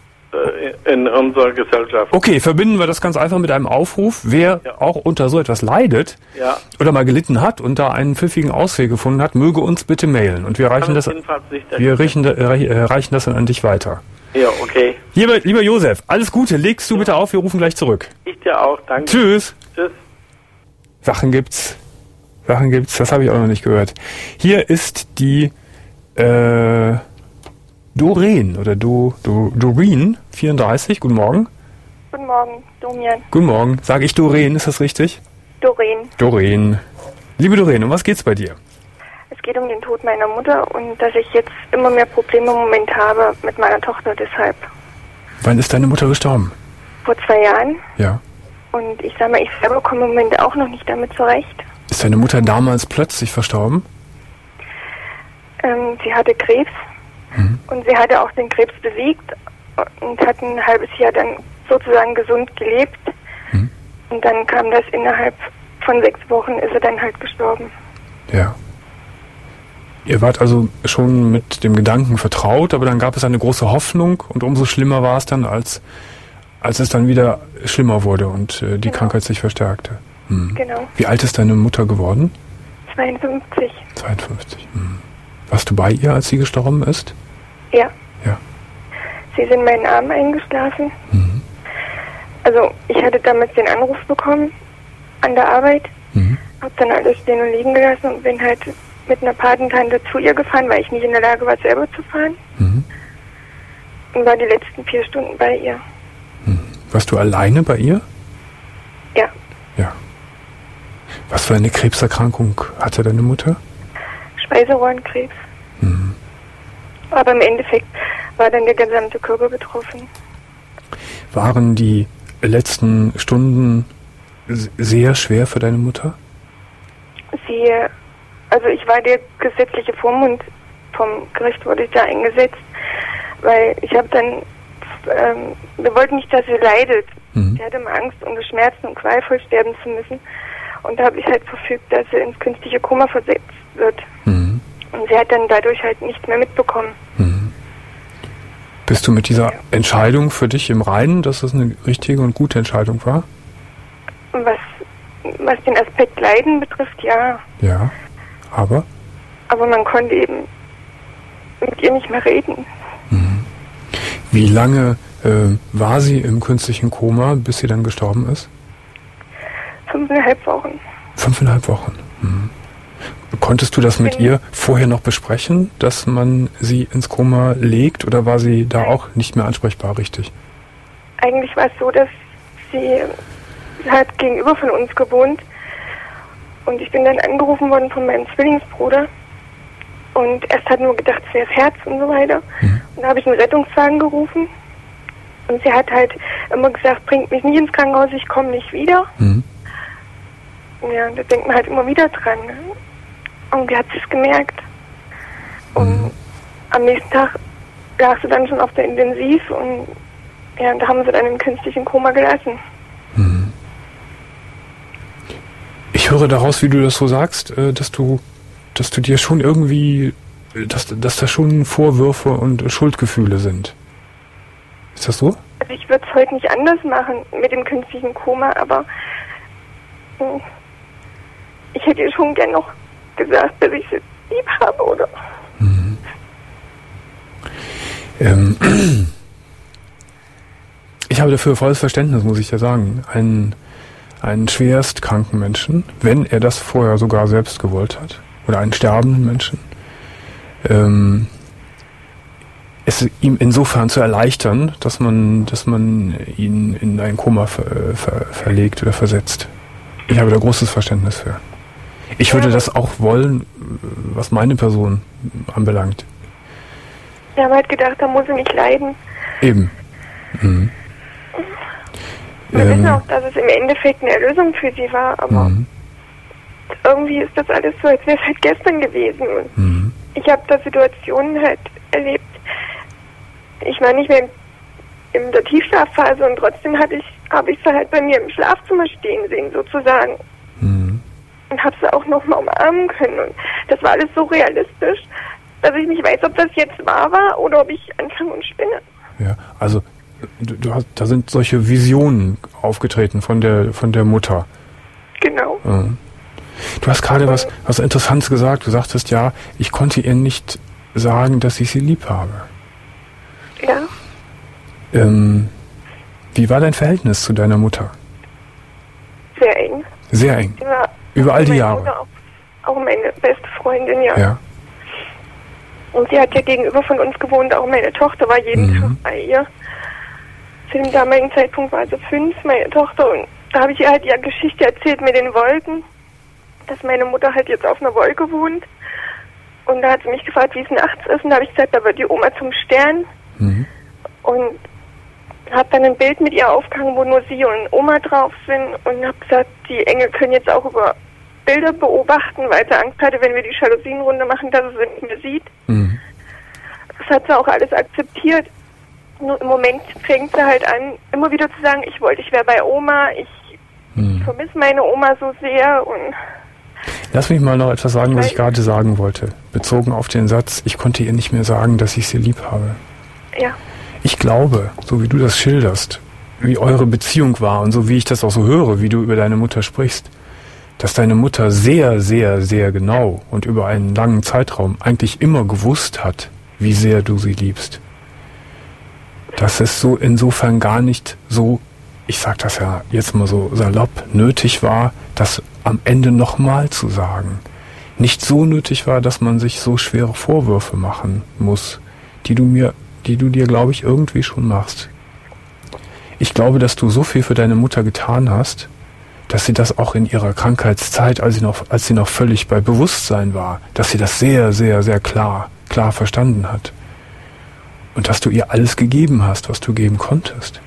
äh, in unserer Gesellschaft. Okay, verbinden wir das ganz einfach mit einem Aufruf. Wer Ja. auch unter so etwas leidet Ja. oder mal gelitten hat und da einen pfiffigen Ausweg gefunden hat, möge uns bitte mailen. Und wir reichen Kann das, es jedenfalls nicht wir reichen, äh, reichen das dann an dich weiter. Ja, okay. Lieber, lieber Josef, alles Gute, legst du bitte auf, wir rufen gleich zurück. Ich dir auch, danke. Tschüss. Tschüss. Sachen gibt's. Sachen gibt's, das habe ich auch noch nicht gehört. Hier ist die äh, Doreen oder Do, Do, Doreen, vierunddreißig, guten Morgen. Guten Morgen, Domian. Guten Morgen. Sage ich Doreen, ist das richtig? Doreen. Doreen. Liebe Doreen, um was geht's bei dir? Es geht um den Tod meiner Mutter und dass ich jetzt immer mehr Probleme im Moment habe mit meiner Tochter deshalb. Wann ist deine Mutter gestorben? Vor zwei Jahren. Ja. Und ich sag mal, ich selber komme im Moment auch noch nicht damit zurecht. Ist deine Mutter damals plötzlich verstorben? Ähm, sie hatte Krebs Mhm. und sie hatte auch den Krebs besiegt und hat ein halbes Jahr dann sozusagen gesund gelebt. Mhm. Und dann kam das innerhalb von sechs Wochen, ist sie dann halt gestorben. Ja. Ihr wart also schon mit dem Gedanken vertraut, aber dann gab es eine große Hoffnung und umso schlimmer war es dann, als, als es dann wieder schlimmer wurde und äh, die Genau. Krankheit sich verstärkte. Mhm. Genau. Wie alt ist deine Mutter geworden? zweiundfünfzig. zweiundfünfzig. Mhm. Warst du bei ihr, als sie gestorben ist? Ja. Ja. Sie ist in meinen Arm eingeschlafen. Mhm. Also ich hatte damals den Anruf bekommen an der Arbeit, Mhm. hab dann alles stehen und liegen gelassen und bin halt mit einer Patentante zu ihr gefahren, weil ich nicht in der Lage war, selber zu fahren. Mhm. Und war die letzten vier Stunden bei ihr. Warst du alleine bei ihr? Ja, Ja. Was für eine Krebserkrankung hatte deine Mutter? Speiseröhrenkrebs. Mhm. Aber im Endeffekt war dann der gesamte Körper betroffen. Waren die letzten Stunden s- sehr schwer für deine Mutter? Sie, also ich war der gesetzliche Vormund, vom Gericht wurde ich da eingesetzt, weil ich habe dann, ähm, wir wollten nicht, dass sie leidet. Mhm. Sie hatte immer Angst und Schmerzen und qualvoll sterben zu müssen. Und da habe ich halt verfügt, dass sie ins künstliche Koma versetzt wird. Mhm. Und sie hat dann dadurch halt nichts mehr mitbekommen. Mhm. Bist du mit dieser Entscheidung für dich im Reinen, dass das eine richtige und gute Entscheidung war? Was, was den Aspekt Leiden betrifft, ja. Ja, aber? Aber man konnte eben mit ihr nicht mehr reden. Mhm. Wie lange äh, war sie im künstlichen Koma, bis sie dann gestorben ist? Fünfeinhalb Wochen. Fünfeinhalb Wochen. Mhm. Konntest du das mit ihr vorher noch besprechen, dass man sie ins Koma legt, oder war sie da auch nicht mehr ansprechbar, richtig? Eigentlich war es so, dass sie, sie hat gegenüber von uns gewohnt und ich bin dann angerufen worden von meinem Zwillingsbruder und erst hat nur gedacht, es wäre das Herz und so weiter. Mhm. Und da habe ich einen Rettungswagen gerufen und sie hat halt immer gesagt, bringt mich nicht ins Krankenhaus, ich komme nicht wieder. Mhm. Ja, da denkt man halt immer wieder dran, ne? Und sie hat es gemerkt. Und mhm. am nächsten Tag lag sie dann schon auf der Intensiv und ja, da haben sie dann im künstlichen Koma gelassen. Mhm. Ich höre daraus, wie du das so sagst, dass du, dass du dir schon irgendwie, dass, dass da schon Vorwürfe und Schuldgefühle sind. Ist das so? Also ich würde es heute nicht anders machen mit dem künstlichen Koma, aber ich hätte ihr schon gern noch gesagt, dass ich sie lieb habe, oder? Mhm. Ähm, ich habe dafür volles Verständnis, muss ich ja sagen. Einen, einen schwerst kranken Menschen, wenn er das vorher sogar selbst gewollt hat, oder einen sterbenden Menschen, ähm, es ihm insofern zu erleichtern, dass man, dass man ihn in ein Koma ver, ver, verlegt oder versetzt. Ich habe da großes Verständnis für. Ich würde das auch wollen, was meine Person anbelangt. Wir haben halt gedacht, da muss sie nicht leiden. Eben. Mhm. Wir ähm, wissen auch, dass es im Endeffekt eine Erlösung für sie war, aber mhm. irgendwie ist das alles so, als wäre es halt gestern gewesen. Und mhm. ich habe da Situationen halt erlebt. Ich war nicht mehr in, in der Tiefschlafphase und trotzdem hatte ich, habe ich sie halt bei mir im Schlafzimmer stehen sehen, sozusagen. Mhm. Und habe sie auch nochmal umarmen können. Und das war alles so realistisch, dass ich nicht weiß, ob das jetzt wahr war oder ob ich anfange und spinne. Ja, also du, du hast, da sind solche Visionen aufgetreten von der von der Mutter. Genau. Ja. Du hast gerade was, was Interessantes gesagt. Du sagtest, ja, ich konnte ihr nicht sagen, dass ich sie lieb habe. Ja. Ähm, wie war dein Verhältnis zu deiner Mutter? Sehr eng. Sehr eng. Sie war Über all die Jahre. Auch, auch meine beste Freundin, ja. ja. Und sie hat ja gegenüber von uns gewohnt, auch meine Tochter war jeden mhm. Tag bei ihr. Zu dem damaligen Zeitpunkt war sie fünf, meine Tochter. Und da habe ich ihr halt ihre Geschichte erzählt mit den Wolken, dass meine Mutter halt jetzt auf einer Wolke wohnt. Und da hat sie mich gefragt, wie es nachts ist. Und da habe ich gesagt, da wird die Oma zum Stern. Mhm. Und habe dann ein Bild mit ihr aufgehangen, wo nur sie und Oma drauf sind. Und habe gesagt, die Engel können jetzt auch über Bilder beobachten, weil sie Angst hatte, wenn wir die Jalousien runter machen, dass sie nicht mehr sieht. Mhm. Das hat sie auch alles akzeptiert. Nur im Moment fängt sie halt an, immer wieder zu sagen, ich wollte, ich wäre bei Oma, ich mhm. vermisse meine Oma so sehr. Und lass mich mal noch etwas sagen, was ich gerade sagen wollte. Bezogen auf den Satz, ich konnte ihr nicht mehr sagen, dass ich sie lieb habe. Ja. Ich glaube, so wie du das schilderst, wie eure Beziehung war und so wie ich das auch so höre, wie du über deine Mutter sprichst, dass deine Mutter sehr, sehr, sehr genau und über einen langen Zeitraum eigentlich immer gewusst hat, wie sehr du sie liebst. Dass es so insofern gar nicht so, ich sag das ja jetzt mal so salopp, nötig war, das am Ende nochmal zu sagen. Nicht so nötig war, dass man sich so schwere Vorwürfe machen muss, die du mir, die du dir, glaube ich, irgendwie schon machst. Ich glaube, dass du so viel für deine Mutter getan hast, dass sie das auch in ihrer Krankheitszeit, als sie noch, als sie noch völlig bei Bewusstsein war, dass sie das sehr, sehr, sehr klar, klar verstanden hat. Und dass du ihr alles gegeben hast, was du geben konntest.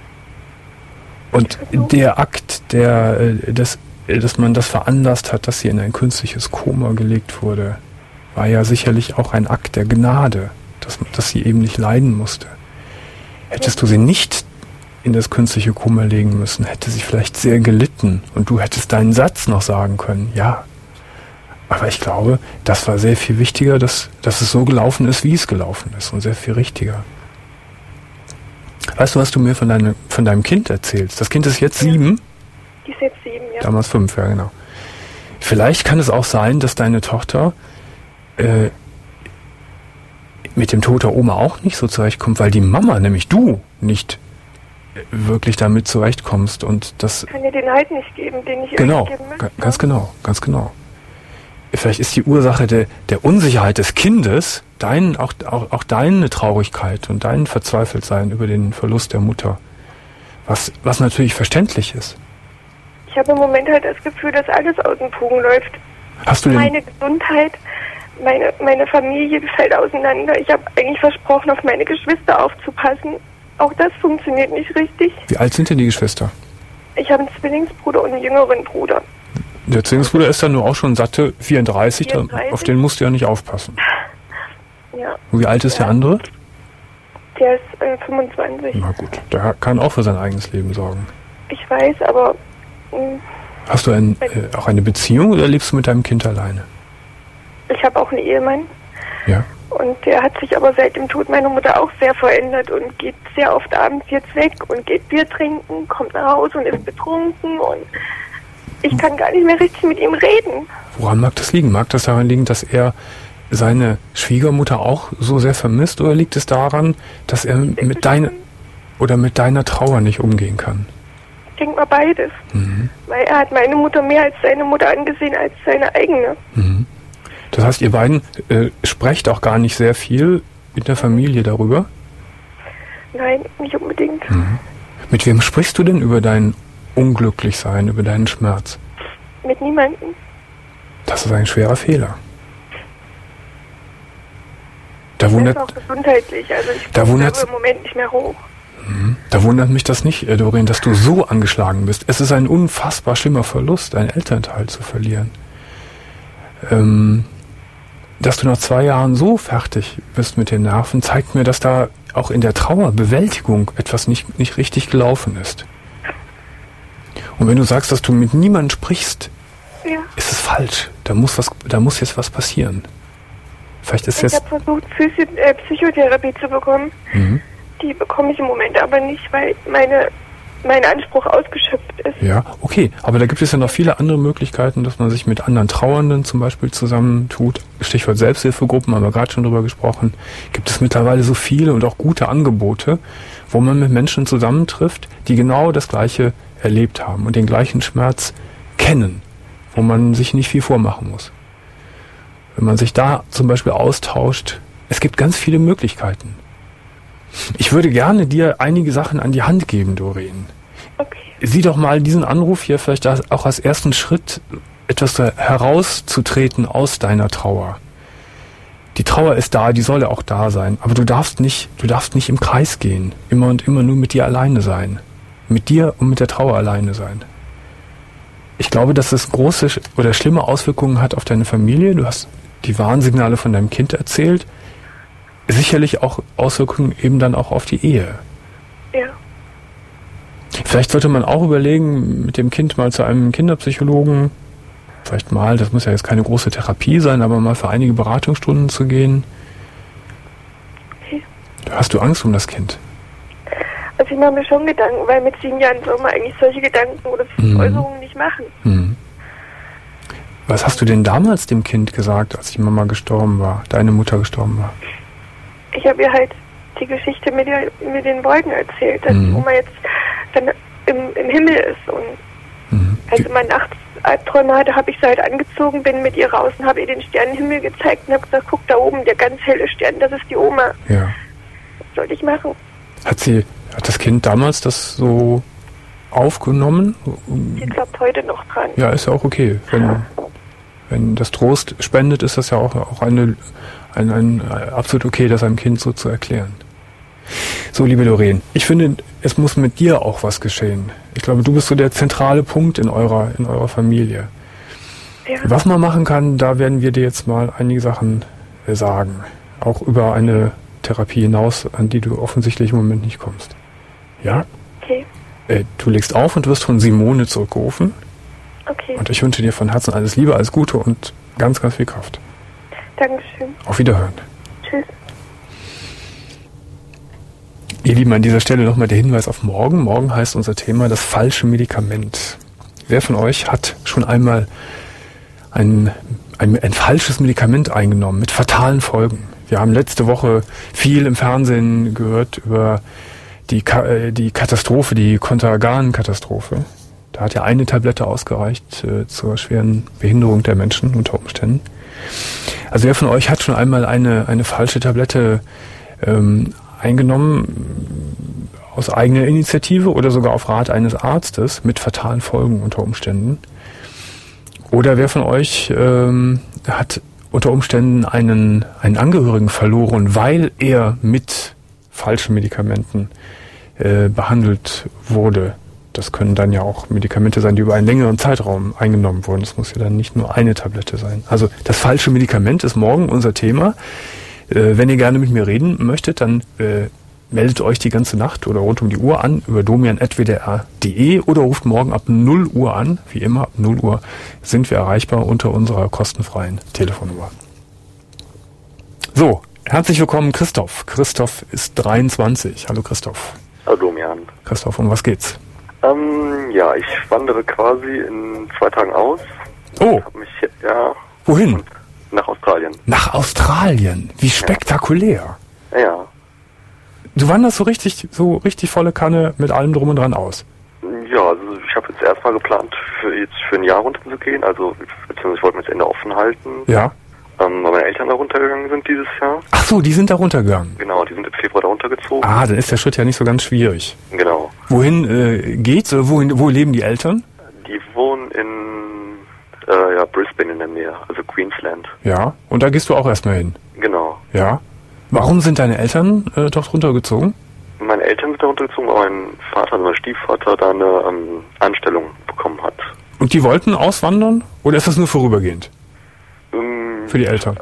Und der Akt, der, des, dass man das veranlasst hat, dass sie in ein künstliches Koma gelegt wurde, war ja sicherlich auch ein Akt der Gnade, dass, dass sie eben nicht leiden musste. Hättest du sie nicht in das künstliche Koma legen müssen, hätte sie vielleicht sehr gelitten und du hättest deinen Satz noch sagen können, ja. Aber ich glaube, das war sehr viel wichtiger, dass, dass es so gelaufen ist, wie es gelaufen ist und sehr viel richtiger. Weißt du, was du mir von, deine, von deinem Kind erzählst? Das Kind ist jetzt ja. sieben? Die ist jetzt sieben, ja. Damals fünf, ja genau. Vielleicht kann es auch sein, dass deine Tochter äh, mit dem Tod der Oma auch nicht so zurechtkommt, weil die Mama, nämlich du, nicht wirklich damit zurechtkommst. Und das kann dir den Halt nicht geben, den ich genau, geben möchte. G- ganz genau, ganz genau. Vielleicht ist die Ursache der, der Unsicherheit des Kindes dein, auch, auch, auch deine Traurigkeit und dein Verzweifeltsein über den Verlust der Mutter. Was, was natürlich verständlich ist. Ich habe im Moment halt das Gefühl, dass alles aus den Fugen läuft. Hast du den meine Gesundheit, meine, meine Familie fällt auseinander. Ich habe eigentlich versprochen, auf meine Geschwister aufzupassen. Auch das funktioniert nicht richtig. Wie alt sind denn die Geschwister? Ich habe einen Zwillingsbruder und einen jüngeren Bruder. Der Zwillingsbruder ist dann nur auch schon satte vierunddreißig, vierunddreißig. Auf den musst du ja nicht aufpassen. Ja. Und wie alt ist ja. der andere? Der ist äh, fünfundzwanzig. Na gut, der kann auch für sein eigenes Leben sorgen. Ich weiß, aber... Mh, Hast du ein, äh, auch eine Beziehung oder lebst du mit deinem Kind alleine? Ich habe auch einen Ehemann. Ja. Und der hat sich aber seit dem Tod meiner Mutter auch sehr verändert und geht sehr oft abends jetzt weg und geht Bier trinken, kommt nach Hause und ist betrunken und ich kann gar nicht mehr richtig mit ihm reden. Woran mag das liegen? Mag das daran liegen, dass er seine Schwiegermutter auch so sehr vermisst, oder liegt es daran, dass er mit deiner oder mit deiner Trauer nicht umgehen kann? Ich denke mal beides. Mhm. Weil er hat meine Mutter mehr als seine Mutter angesehen als seine eigene. Mhm. Das heißt, ihr beiden äh, sprecht auch gar nicht sehr viel in der Familie darüber? Nein, nicht unbedingt. Mhm. Mit wem sprichst du denn über dein Unglücklichsein, über deinen Schmerz? Mit niemandem. Das ist ein schwerer Fehler. Da das wundert, ist auch gesundheitlich, also ich da komme wundert, im Moment nicht mehr hoch. Mhm. Da wundert mich das nicht, Doreen, dass du so angeschlagen bist. Es ist ein unfassbar schlimmer Verlust, einen Elternteil zu verlieren. Ähm, dass du nach zwei Jahren so fertig bist mit den Nerven, zeigt mir, dass da auch in der Trauerbewältigung etwas nicht, nicht richtig gelaufen ist. Und wenn du sagst, dass du mit niemandem sprichst, ja. ist es falsch. Da muss was, da muss jetzt was passieren. Vielleicht ist ich jetzt. Ich habe versucht, Physi- äh, Psychotherapie zu bekommen. Mhm. Die bekomme ich im Moment aber nicht, weil meine mein Anspruch ausgeschöpft ist. Ja, okay. Aber da gibt es ja noch viele andere Möglichkeiten, dass man sich mit anderen Trauernden zum Beispiel zusammentut. Stichwort Selbsthilfegruppen, haben wir gerade schon drüber gesprochen. Gibt es mittlerweile so viele und auch gute Angebote, wo man mit Menschen zusammentrifft, die genau das Gleiche erlebt haben und den gleichen Schmerz kennen, wo man sich nicht viel vormachen muss. Wenn man sich da zum Beispiel austauscht, es gibt ganz viele Möglichkeiten. Ich würde gerne dir einige Sachen an die Hand geben, Doreen. Okay. Sieh doch mal diesen Anruf hier vielleicht auch als ersten Schritt, etwas herauszutreten aus deiner Trauer. Die Trauer ist da, die soll ja auch da sein, aber du darfst nicht, du darfst nicht im Kreis gehen, immer und immer nur mit dir alleine sein. Mit dir und mit der Trauer alleine sein. Ich glaube, dass es große oder schlimme Auswirkungen hat auf deine Familie. Du hast die Warnsignale von deinem Kind erzählt. Sicherlich auch Auswirkungen eben dann auch auf die Ehe. Ja. Vielleicht sollte man auch überlegen, mit dem Kind mal zu einem Kinderpsychologen, vielleicht mal, das muss ja jetzt keine große Therapie sein, aber mal für einige Beratungsstunden zu gehen. Okay. Hast du Angst um das Kind? Also ich mache mir schon Gedanken, weil mit sieben Jahren soll man eigentlich solche Gedanken oder mhm. Äußerungen nicht machen. Mhm. Was hast du denn damals dem Kind gesagt, als die Mama gestorben war, deine Mutter gestorben war? Ich habe ihr halt die Geschichte mit, der, mit den Wolken erzählt, dass mhm. die Oma jetzt dann im, im Himmel ist. Und mhm. als man nachts Albträume hatte, habe ich sie halt angezogen, bin mit ihr raus und habe ihr den Sternenhimmel gezeigt und habe gesagt, guck da oben, der ganz helle Stern, das ist die Oma. Ja. Was soll ich machen? Hat sie, hat das Kind damals das so aufgenommen? Sie glaubt heute noch dran. Ja, ist ja auch okay. Wenn, wenn das Trost spendet, ist das ja auch, auch eine, ein, ein, absolut okay, das einem Kind so zu erklären. So, liebe Doreen, ich finde, es muss mit dir auch was geschehen. Ich glaube, du bist so der zentrale Punkt in eurer, in eurer Familie. Ja. Was man machen kann, da werden wir dir jetzt mal einige Sachen sagen. Auch über eine Therapie hinaus, an die du offensichtlich im Moment nicht kommst. Ja? Okay. Äh, du legst auf und wirst von Simone zurückgerufen. Okay. Und ich wünsche dir von Herzen alles Liebe, alles Gute und ganz, ganz viel Kraft. Dankeschön. Auf Wiederhören. Tschüss. Ihr Lieben, an dieser Stelle nochmal der Hinweis auf morgen. Morgen heißt unser Thema das falsche Medikament. Wer von euch hat schon einmal ein, ein, ein falsches Medikament eingenommen mit fatalen Folgen? Wir haben letzte Woche viel im Fernsehen gehört über die, Ka- die Katastrophe, die Contergan-Katastrophe. Da hat ja eine Tablette ausgereicht äh, zur schweren Behinderung der Menschen unter Umständen. Also wer von euch hat schon einmal eine, eine falsche Tablette ähm, eingenommen, aus eigener Initiative oder sogar auf Rat eines Arztes mit fatalen Folgen unter Umständen? Oder wer von euch ähm, hat unter Umständen einen, einen Angehörigen verloren, weil er mit falschen Medikamenten äh, behandelt wurde? Das können dann ja auch Medikamente sein, die über einen längeren Zeitraum eingenommen wurden. Das muss ja dann nicht nur eine Tablette sein. Also das falsche Medikament ist morgen unser Thema. Äh, wenn ihr gerne mit mir reden möchtet, dann äh, meldet euch die ganze Nacht oder rund um die Uhr an über domian at w d r punkt d e oder ruft morgen ab null Uhr an. Wie immer, ab null Uhr sind wir erreichbar unter unserer kostenfreien Telefonnummer. So, herzlich willkommen Christoph. Christoph ist dreiundzwanzig. Hallo Christoph. Hallo Domian. Christoph, um was geht's? Ähm, ja, ich wandere quasi in zwei Tagen aus. Oh. Hab mich, ja. Wohin? Nach Australien. Nach Australien. Wie spektakulär. Ja. ja. Du wanderst so richtig, so richtig volle Kanne mit allem drum und dran aus. Ja, also ich habe jetzt erstmal geplant, für jetzt für ein Jahr runterzugehen. Also beziehungsweise ich wollte mir das Ende offen halten. Ja. Ähm, weil meine Eltern da runtergegangen sind dieses Jahr. Ach so, die sind da runtergegangen. Genau, die sind im Februar da runtergezogen. Ah, dann ist der Schritt ja nicht so ganz schwierig. Genau. Wohin äh, geht's? Oder wohin, wo leben die Eltern? Die wohnen in äh, ja, Brisbane in der Nähe, also Queensland. Ja, und da gehst du auch erstmal hin? Genau. Ja. Warum sind deine Eltern äh, dort runtergezogen? Meine Eltern sind da runtergezogen, weil mein Vater, also mein Stiefvater, da eine ähm, Anstellung bekommen hat. Und die wollten auswandern? Oder ist das nur vorübergehend? Ähm, Für die Eltern?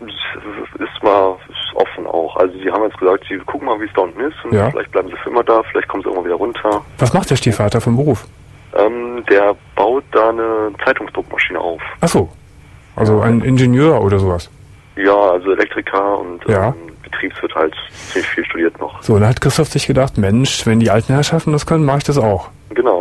Es ist mal ist offen auch. Also sie haben jetzt gesagt, sie gucken mal, wie es da unten ist und Ja. vielleicht bleiben sie für immer da, vielleicht kommen sie irgendwann wieder runter. Was macht der Stiefvater vom Beruf? Ähm, der baut da eine Zeitungsdruckmaschine auf. Ach so. Also ein Ingenieur oder sowas? Ja, also Elektriker und Ja. ähm, Betriebswirt halt ziemlich viel studiert noch. So, dann hat Christoph sich gedacht, Mensch, wenn die alten Herrschaften das können, mache ich das auch. Genau.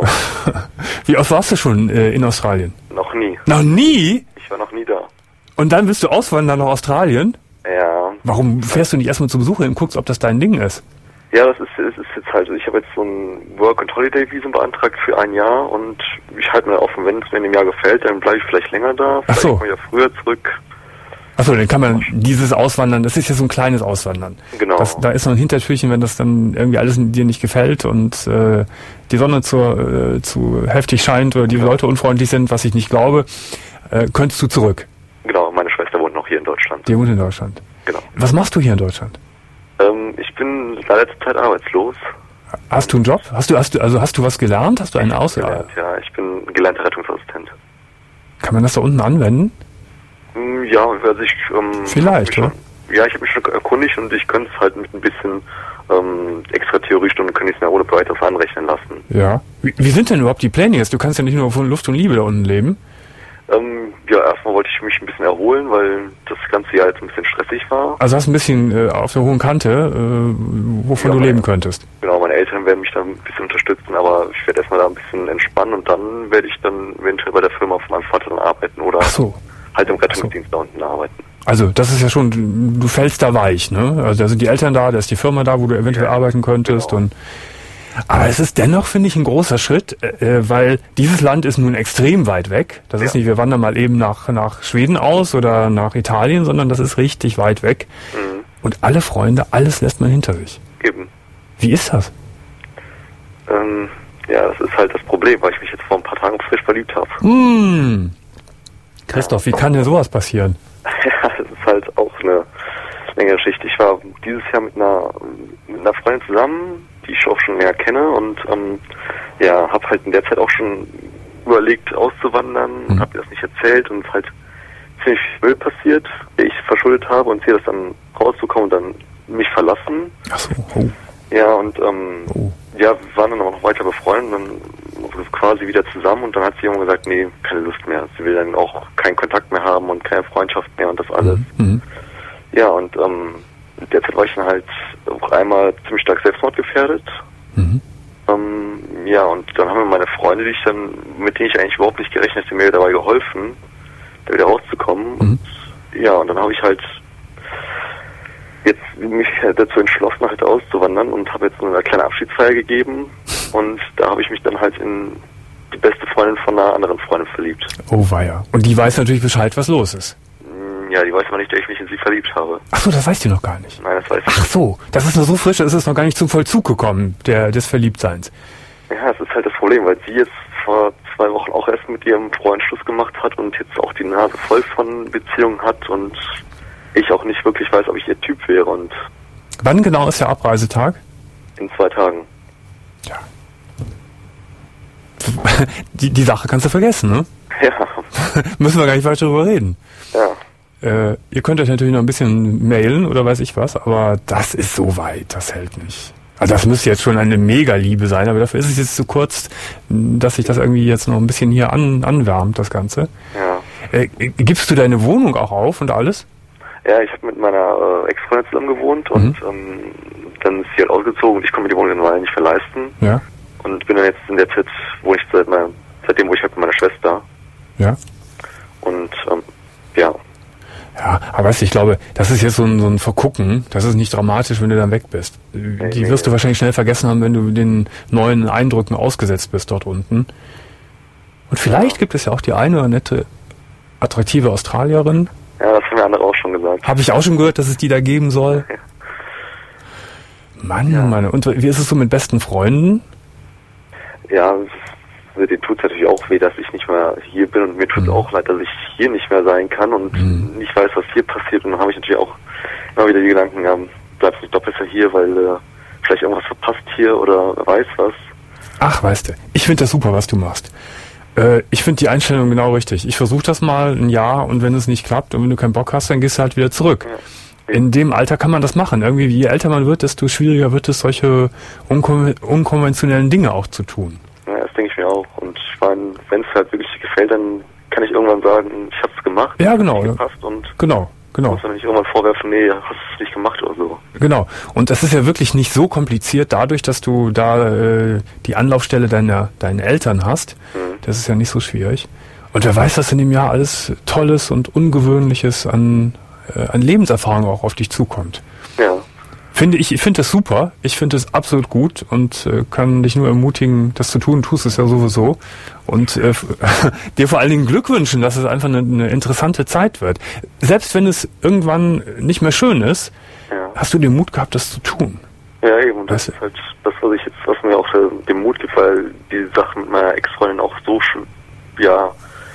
Wie oft warst du schon äh, in Australien? Noch nie. Noch nie? Ich war noch nie da. Und dann willst du auswandern nach Australien? Ja. Warum fährst du nicht erstmal zu Besuch hin und guckst, ob das dein Ding ist? Ja, das ist, es ist jetzt halt, ich habe jetzt so ein Work- and Holiday-Visum beantragt für ein Jahr und ich halte mir offen, wenn es mir in dem Jahr gefällt, dann bleibe ich vielleicht länger da, vielleicht so. komme ich ja früher zurück. Achso, dann kann man dieses Auswandern, das ist ja so ein kleines Auswandern. Genau. Das, da ist noch ein Hintertürchen, wenn das dann irgendwie alles dir nicht gefällt und äh, die Sonne zur, äh, zu heftig scheint oder die Leute unfreundlich sind, was ich nicht glaube, äh, könntest du zurück. Genau, meine Schwester wohnt noch hier in Deutschland. Die wohnt in Deutschland. Genau. Was machst du hier in Deutschland? Ähm, ich bin leider zur Zeit arbeitslos. Hast du einen Job? Hast du, hast du, also hast du was gelernt? Hast du einen Aus? Gelernt, ja, ich bin gelernter Rettungsassistent. Kann man das da unten anwenden? Hm, Ja, also ich... Ähm, Vielleicht, hab oder? mich schon, ja, ich habe mich schon erkundigt und ich könnte es halt mit ein bisschen ähm, extra Theoriestunden, könnte ich es mir ohne weiteres anrechnen lassen. Ja. Wie, wie sind denn überhaupt die Pläne jetzt? Du kannst ja nicht nur von Luft und Liebe da unten leben. Ähm, ja, erstmal wollte ich mich ein bisschen erholen, weil das ganze Jahr jetzt ein bisschen stressig war. Also hast ein bisschen äh, auf der hohen Kante, äh, wovon Ja, du leben ja. könntest. Genau, meine Eltern werden mich da ein bisschen unterstützen, aber ich werde erstmal da ein bisschen entspannen und dann werde ich dann eventuell bei der Firma von meinem Vater dann arbeiten oder Ach so. halt im Rettungsdienst da unten arbeiten. Also das ist ja schon, du du fällst da weich, ne? Also da sind die Eltern da, da ist die Firma da, wo du eventuell Ja, arbeiten könntest genau. und aber es ist dennoch, finde ich, ein großer Schritt, äh, weil dieses Land ist nun extrem weit weg. Das ist Ja. nicht, wir wandern mal eben nach, nach Schweden aus oder nach Italien, sondern das ist richtig weit weg. Mhm. Und alle Freunde, alles lässt man hinter sich. Eben. Wie ist das? Ähm, ja, das ist halt das Problem, weil ich mich jetzt vor ein paar Tagen frisch verliebt habe. Hm. Christoph, wie kann denn sowas passieren? Ja, das ist halt auch eine längere Geschichte. Ich war dieses Jahr mit einer, mit einer Freundin zusammen, die ich auch schon länger kenne und ähm, ja, habe halt in der Zeit auch schon überlegt auszuwandern, Mhm. habe ihr das nicht erzählt und es ist halt ziemlich viel Müll passiert, der ich verschuldet habe und sie das dann rauszukommen und dann mich verlassen. Ach so, oh. Ja, und ähm, Oh. ja, wir waren dann auch noch weiter befreundet und dann quasi wieder zusammen und dann hat sie irgendwann gesagt, nee, keine Lust mehr. Sie will dann auch keinen Kontakt mehr haben und keine Freundschaft mehr und das alles. Mhm. Ja, und ähm, derzeit war ich dann halt, auch einmal ziemlich stark selbstmordgefährdet. Mhm. Ähm, ja, und dann haben mir meine Freunde, die ich dann, mit denen ich eigentlich überhaupt nicht gerechnet hätte, mir dabei geholfen, da wieder rauszukommen. Mhm. Und, ja, und dann habe ich halt jetzt mich dazu entschlossen, halt auszuwandern und habe jetzt eine kleine Abschiedsfeier gegeben. Und da habe ich mich dann halt in die beste Freundin von einer anderen Freundin verliebt. Oh weia. Und die weiß natürlich Bescheid, was los ist. Ja, die weiß aber nicht, dass ich mich in sie verliebt habe. Ach so, das weiß die noch gar nicht. Nein, das weiß ich nicht. Ach so, das ist noch so frisch, das ist noch gar nicht zum Vollzug gekommen, der, des Verliebtseins. Ja, das ist halt das Problem, weil sie jetzt vor zwei Wochen auch erst mit ihrem Freund Schluss gemacht hat und jetzt auch die Nase voll von Beziehungen hat und ich auch nicht wirklich weiß, ob ich ihr Typ wäre. Und wann genau ist der Abreisetag? In zwei Tagen. Ja. Die, die Sache kannst du vergessen, ne? Ja. Müssen wir gar nicht weiter darüber reden. Ja. Äh, ihr könnt euch natürlich noch ein bisschen mailen oder weiß ich was, aber das ist so weit, das hält nicht. Also das müsste jetzt schon eine Mega-Liebe sein, aber dafür ist es jetzt zu kurz, dass sich das irgendwie jetzt noch ein bisschen hier an, anwärmt, das Ganze. Ja. Äh, gibst du deine Wohnung auch auf und alles? Ja, ich habe mit meiner äh, Ex-Freundin zusammen gewohnt und mhm. ähm, dann ist sie halt ausgezogen und ich konnte mir die Wohnung dann nicht mehr leisten. Ja. Und bin dann jetzt in der Zeit, wo ich seit meiner, seitdem, wo ich halt mit meiner Schwester. Ja. Und ähm, ja. Ja, aber weißt du, ich glaube, das ist jetzt so ein, so ein Vergucken, das ist nicht dramatisch, wenn du dann weg bist. Nee, Die nee, wirst nee. du wahrscheinlich schnell vergessen haben, wenn du den neuen Eindrücken ausgesetzt bist dort unten. Und vielleicht ja. gibt es ja auch die eine oder nette, attraktive Australierin. Ja, das haben mir andere auch schon gesagt. Habe ich auch schon gehört, dass es die da geben soll. Ja. Mann, ja. Mann. Und wie ist es so mit besten Freunden? Ja, denen tut es natürlich auch weh, dass ich nicht mehr hier bin und mir tut es mhm. auch leid, dass ich hier nicht mehr sein kann und mhm. nicht weiß, was hier passiert. Und dann habe ich natürlich auch immer wieder die Gedanken, ja, bleibst nicht doch besser hier, weil äh, vielleicht irgendwas verpasst hier oder wer weiß was. Ach, weißt du, ich finde das super, was du machst. Äh, ich finde die Einstellung genau richtig. Ich versuche das mal ein Jahr und wenn es nicht klappt und wenn du keinen Bock hast, dann gehst du halt wieder zurück. Ja. In dem Alter kann man das machen. Irgendwie, je älter man wird, desto schwieriger wird es, solche unkon- unkonventionellen Dinge auch zu tun. Ja, das denke ich mir auch. Und ich meine, wenn es halt wirklich gefällt, dann kann ich irgendwann sagen, ich habe es gemacht. Ja, genau. Ja. Und genau, genau. muss dann nicht irgendwann vorwerfen, nee, hast du es nicht gemacht oder so. Genau. Und das ist ja wirklich nicht so kompliziert, dadurch, dass du da äh, die Anlaufstelle deiner deinen Eltern hast. Mhm. Das ist ja nicht so schwierig. Und wer weiß, was in dem Jahr alles Tolles und Ungewöhnliches an, äh, an Lebenserfahrung auch auf dich zukommt. Ja. Finde ich, ich finde das super. Ich finde es absolut gut und äh, kann dich nur ermutigen, das zu tun. Tust es ja sowieso. Und äh, dir vor allen Dingen Glück wünschen, dass es einfach eine, eine interessante Zeit wird. Selbst wenn es irgendwann nicht mehr schön ist, ja. hast du den Mut gehabt, das zu tun. Ja, eben. Und das weißt ist halt das, was ich jetzt, was mir auch den Mut gibt, weil die Sachen mit meiner Ex-Freundin auch so sch- ja,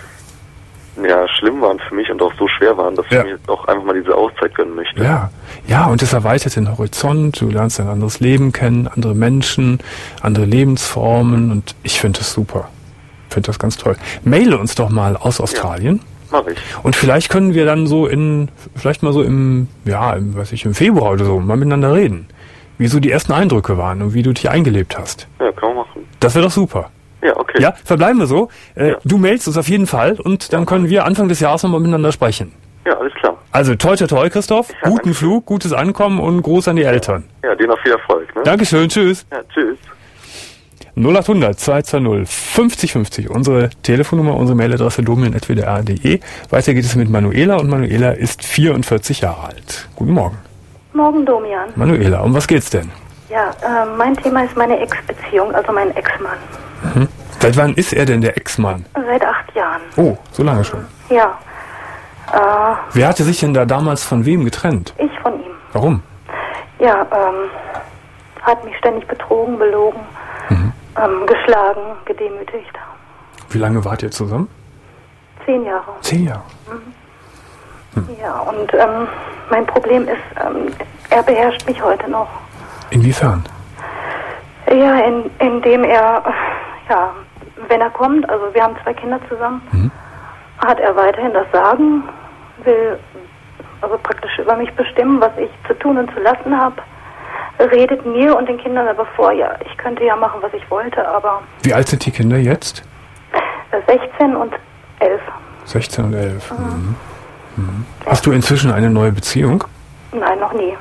ja, schlimm waren für mich und auch so schwer waren, dass ja. ich mir jetzt auch einfach mal diese Auszeit gönnen möchte. Ja, ja, und das erweitert den Horizont, du lernst ein anderes Leben kennen, andere Menschen, andere Lebensformen und ich finde das super. Ich finde das ganz toll. Maile uns doch mal aus Australien. Ja, mach ich. Und vielleicht können wir dann so in, vielleicht mal so im, ja, im, weiß ich, im Februar oder so mal miteinander reden. Wie so die ersten Eindrücke waren und wie du dich eingelebt hast. Ja, kann man machen. Das wäre doch super. Ja, okay. Ja, verbleiben wir so. Äh, ja. Du mailst uns auf jeden Fall und dann können wir Anfang des Jahres nochmal miteinander sprechen. Ja, alles klar. Also toi toi toi, Christoph. Ja, guten danke. Flug, gutes Ankommen und Gruß an die Eltern. Ja, dir noch viel Erfolg. Ne? Dankeschön, tschüss. Ja, tschüss. null acht hundert zwei zwei null fünfzig fünfzig, unsere Telefonnummer, unsere Mailadresse domian at w d r punkt d e. Weiter geht es mit Manuela und Manuela ist vierundvierzig Jahre alt. Guten Morgen. Morgen, Domian. Manuela, um was geht's denn? Ja, äh, mein Thema ist meine Ex-Beziehung, also mein Ex-Mann. Mhm. Seit wann ist er denn der Ex-Mann? Seit acht Jahren. Oh, so lange schon. Ja. Äh, Wer hatte sich denn da damals von wem getrennt? Ich von ihm. Warum? Ja, ähm, hat mich ständig betrogen, belogen, mhm. ähm, geschlagen, gedemütigt. Wie lange wart ihr zusammen? Zehn Jahre. Zehn Jahre? Mhm. Hm. Ja, und ähm, mein Problem ist, ähm, er beherrscht mich heute noch. Inwiefern? Ja, in, indem er, ja, wenn er kommt, also wir haben zwei Kinder zusammen, mhm. hat er weiterhin das Sagen, will also praktisch über mich bestimmen, was ich zu tun und zu lassen habe, redet mir und den Kindern aber vor, ja, ich könnte ja machen, was ich wollte, aber... Wie alt sind die Kinder jetzt? sechzehn und elf. sechzehn und elf. Mhm. Mhm. Hast du inzwischen eine neue Beziehung? Nein, noch nie.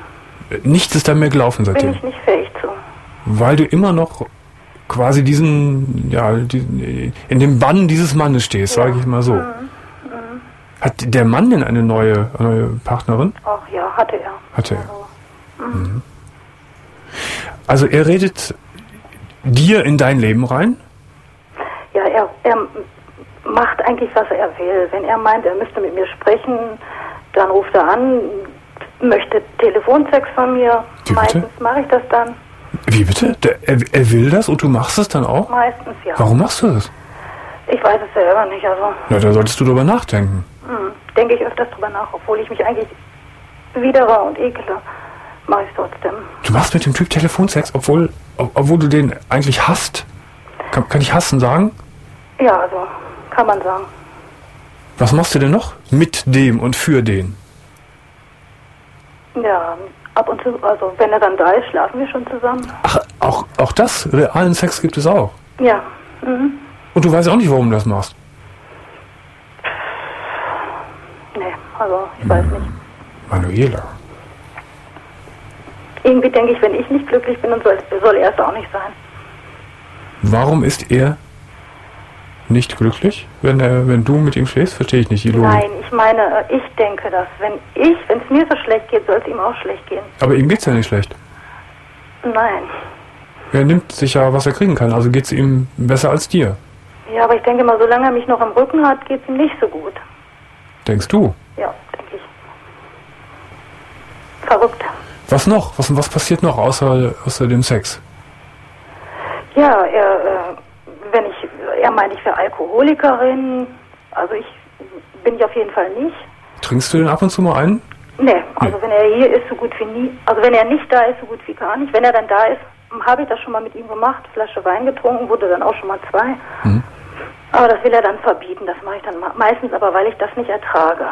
Nichts ist da mehr gelaufen seitdem? Bin ich nicht fähig zu. Weil du immer noch quasi diesen, ja, diesen, in dem Bann dieses Mannes stehst, ja. sage ich mal so. Mhm. Mhm. Hat der Mann denn eine neue, neue Partnerin? Ach ja, hatte er. Hatte er. Mhm. Mhm. Also er redet dir in dein Leben rein? Ja, er, er macht eigentlich, was er will. Wenn er meint, er müsste mit mir sprechen, dann ruft er an, möchte Telefonsex von mir. Wie Meistens mache ich das dann. Wie bitte? Der, er, er will das und du machst es dann auch? Meistens, ja. Warum machst du das? Ich weiß es selber nicht, also. Na, da solltest du drüber nachdenken. Hm, denke ich öfters drüber nach, obwohl ich mich eigentlich widere und ekele, mache ich es trotzdem. Du machst mit dem Typ Telefonsex, obwohl, ob, obwohl du den eigentlich hasst? Kann, kann ich hassen sagen? Ja, also, kann man sagen. Was machst du denn noch mit dem und für den? Ja, ab und zu, also wenn er dann da ist, schlafen wir schon zusammen. Ach, auch, auch das? Realen Sex gibt es auch? Ja. Mhm. Und du weißt auch nicht, warum du das machst? Nee, also ich weiß nicht. Manuela. Irgendwie denke ich, wenn ich nicht glücklich bin, dann soll, soll er es auch nicht sein. Warum ist er nicht glücklich, wenn er, wenn du mit ihm schläfst? Verstehe ich nicht die Logik. Nein, ich meine, ich denke das. Wenn ich, wenn es mir so schlecht geht, soll es ihm auch schlecht gehen. Aber ihm geht's ja nicht schlecht. Nein. Er nimmt sich ja, was er kriegen kann, also geht's ihm besser als dir. Ja, aber ich denke mal, solange er mich noch im Rücken hat, geht's ihm nicht so gut. Denkst du? Ja, denke ich. Verrückt. Was noch? Was, was passiert noch außer, außer dem Sex? Ja, er, äh, wenn ich, er meint, ich wäre Alkoholikerin. Also ich bin ich auf jeden Fall nicht. Trinkst du denn ab und zu mal einen? Nee, also nee. Wenn er hier ist, so gut wie nie. Also wenn er nicht da ist, so gut wie gar nicht. Wenn er dann da ist, habe ich das schon mal mit ihm gemacht. Flasche Wein getrunken, wurde dann auch schon mal zwei. Mhm. Aber das will er dann verbieten. Das mache ich dann meistens, aber weil ich das nicht ertrage.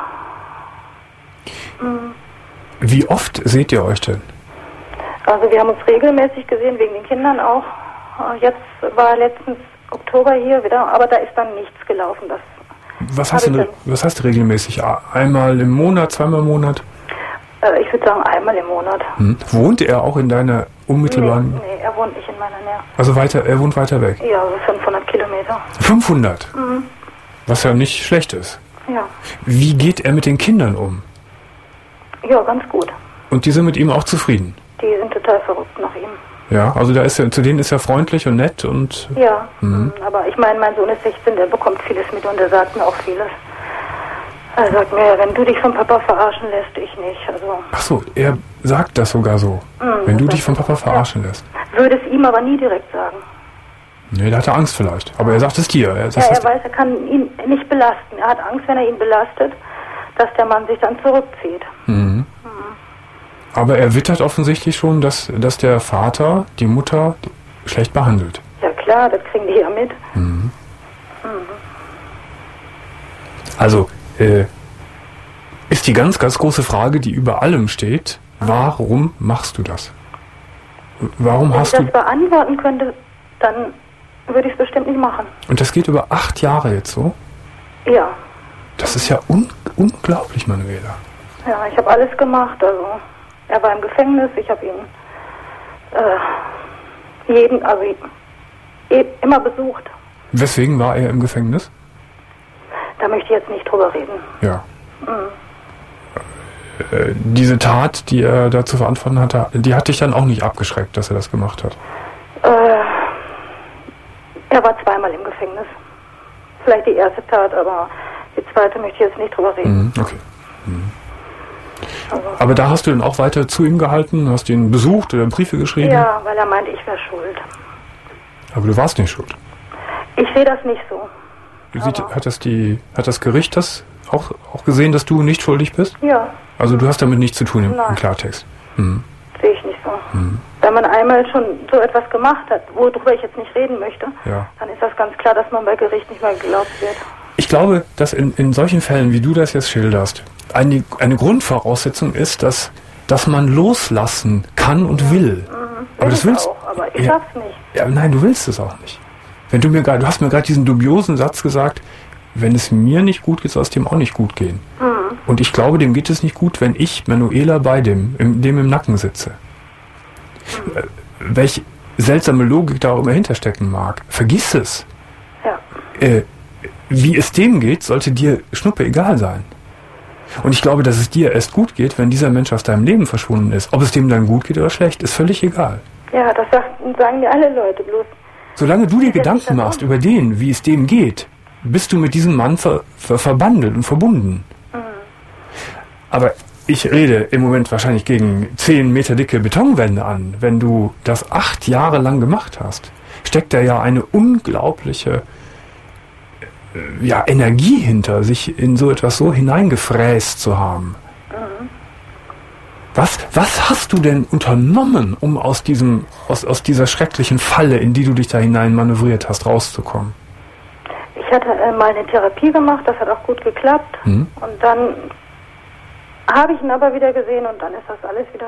Mhm. Wie oft seht ihr euch denn? Also wir haben uns regelmäßig gesehen, wegen den Kindern auch. Jetzt war letztens Oktober hier wieder, aber da ist dann nichts gelaufen. Das was, hast du, was heißt regelmäßig? Einmal im Monat, zweimal im Monat? Äh, ich würde sagen einmal im Monat. Hm. Wohnt er auch in deiner unmittelbaren... Nee, nee, er wohnt nicht in meiner Nähe. Also weiter, er wohnt weiter weg? Ja, also fünfhundert Kilometer. fünfhundert? Mhm. Was ja nicht schlecht ist. Ja. Wie geht er mit den Kindern um? Ja, ganz gut. Und die sind mit ihm auch zufrieden? Die sind total verrückt nach ihm. Ja, also da ist er, zu denen ist er freundlich und nett und... Ja, mhm. aber ich meine, mein Sohn ist sechzehn, der bekommt vieles mit und der sagt mir auch vieles. Er sagt mir, wenn du dich vom Papa verarschen lässt, ich nicht. Also ach so, er sagt das sogar so, mhm, wenn du dich vom Papa verarschen ja. lässt. Würde es ihm aber nie direkt sagen. Nee, da hat er Angst vielleicht, aber er sagt es dir. Er, ja, er weiß, er kann ihn nicht belasten. Er hat Angst, wenn er ihn belastet, dass der Mann sich dann zurückzieht. Mhm. Aber er wittert offensichtlich schon, dass, dass der Vater die Mutter schlecht behandelt. Ja klar, das kriegen die ja mit. Mhm. Mhm. Also, äh, ist die ganz, ganz große Frage, die über allem steht, warum machst du das? Warum Wenn hast ich du... das beantworten könnte, dann würde ich es bestimmt nicht machen. Und das geht über acht Jahre jetzt so? Ja. Das ist ja un unglaublich, Manuela. Ja, ich habe alles gemacht, also... Er war im Gefängnis, ich habe ihn äh, jeden, also e immer besucht. Weswegen war er im Gefängnis? Da möchte ich jetzt nicht drüber reden. Ja. Mhm. Äh, diese Tat, die er da zu verantworten hatte, die hat dich dann auch nicht abgeschreckt, dass er das gemacht hat? Äh, er war zweimal im Gefängnis. Vielleicht die erste Tat, aber die zweite möchte ich jetzt nicht drüber reden. Mhm, okay. Mhm. Aber da hast du dann auch weiter zu ihm gehalten, hast ihn besucht oder Briefe geschrieben? Ja, weil er meinte, ich wäre schuld. Aber du warst nicht schuld? Ich sehe das nicht so. Sieht, hat, das die, hat das Gericht das auch, auch gesehen, dass du nicht schuldig bist? Ja. Also du hast damit nichts zu tun im, im Klartext? Mhm. Sehe ich nicht so. Mhm. Wenn man einmal schon so etwas gemacht hat, worüber ich jetzt nicht reden möchte, ja. dann ist das ganz klar, dass man bei Gericht nicht mehr geglaubt wird. Ich glaube, dass in, in solchen Fällen, wie du das jetzt schilderst, eine, eine Grundvoraussetzung ist, dass, dass man loslassen kann und will. Mhm. Aber das willst auch, aber ich ja, schaff's nicht. Ja, nein, du willst es auch nicht. Wenn du mir grad, du hast mir gerade diesen dubiosen Satz gesagt, wenn es mir nicht gut geht, soll es dem auch nicht gut gehen. Mhm. Und ich glaube, dem geht es nicht gut, wenn ich, Manuela, bei dem, im, dem im Nacken sitze. Mhm. Äh, welche seltsame Logik da auch immer hinterstecken mag. Vergiss es. Ja. Äh, wie es dem geht, sollte dir Schnuppe egal sein. Und ich glaube, dass es dir erst gut geht, wenn dieser Mensch aus deinem Leben verschwunden ist. Ob es dem dann gut geht oder schlecht, ist völlig egal. Ja, das sagt, sagen mir alle Leute bloß. Solange du dir Gedanken machst über den, wie es dem geht, bist du mit diesem Mann ver, ver, verbandelt und verbunden. Mhm. Aber ich rede im Moment wahrscheinlich gegen zehn Meter dicke Betonwände an. Wenn du das acht Jahre lang gemacht hast, steckt da ja eine unglaubliche äh, ja, Energie hinter, sich in so etwas so hineingefräst zu haben. Mhm. Was, was hast du denn unternommen, um aus diesem, aus, aus dieser schrecklichen Falle, in die du dich da hinein manövriert hast, rauszukommen? Ich hatte äh, mal eine Therapie gemacht, das hat auch gut geklappt. Mhm. Und dann habe ich ihn aber wieder gesehen und dann ist das alles wieder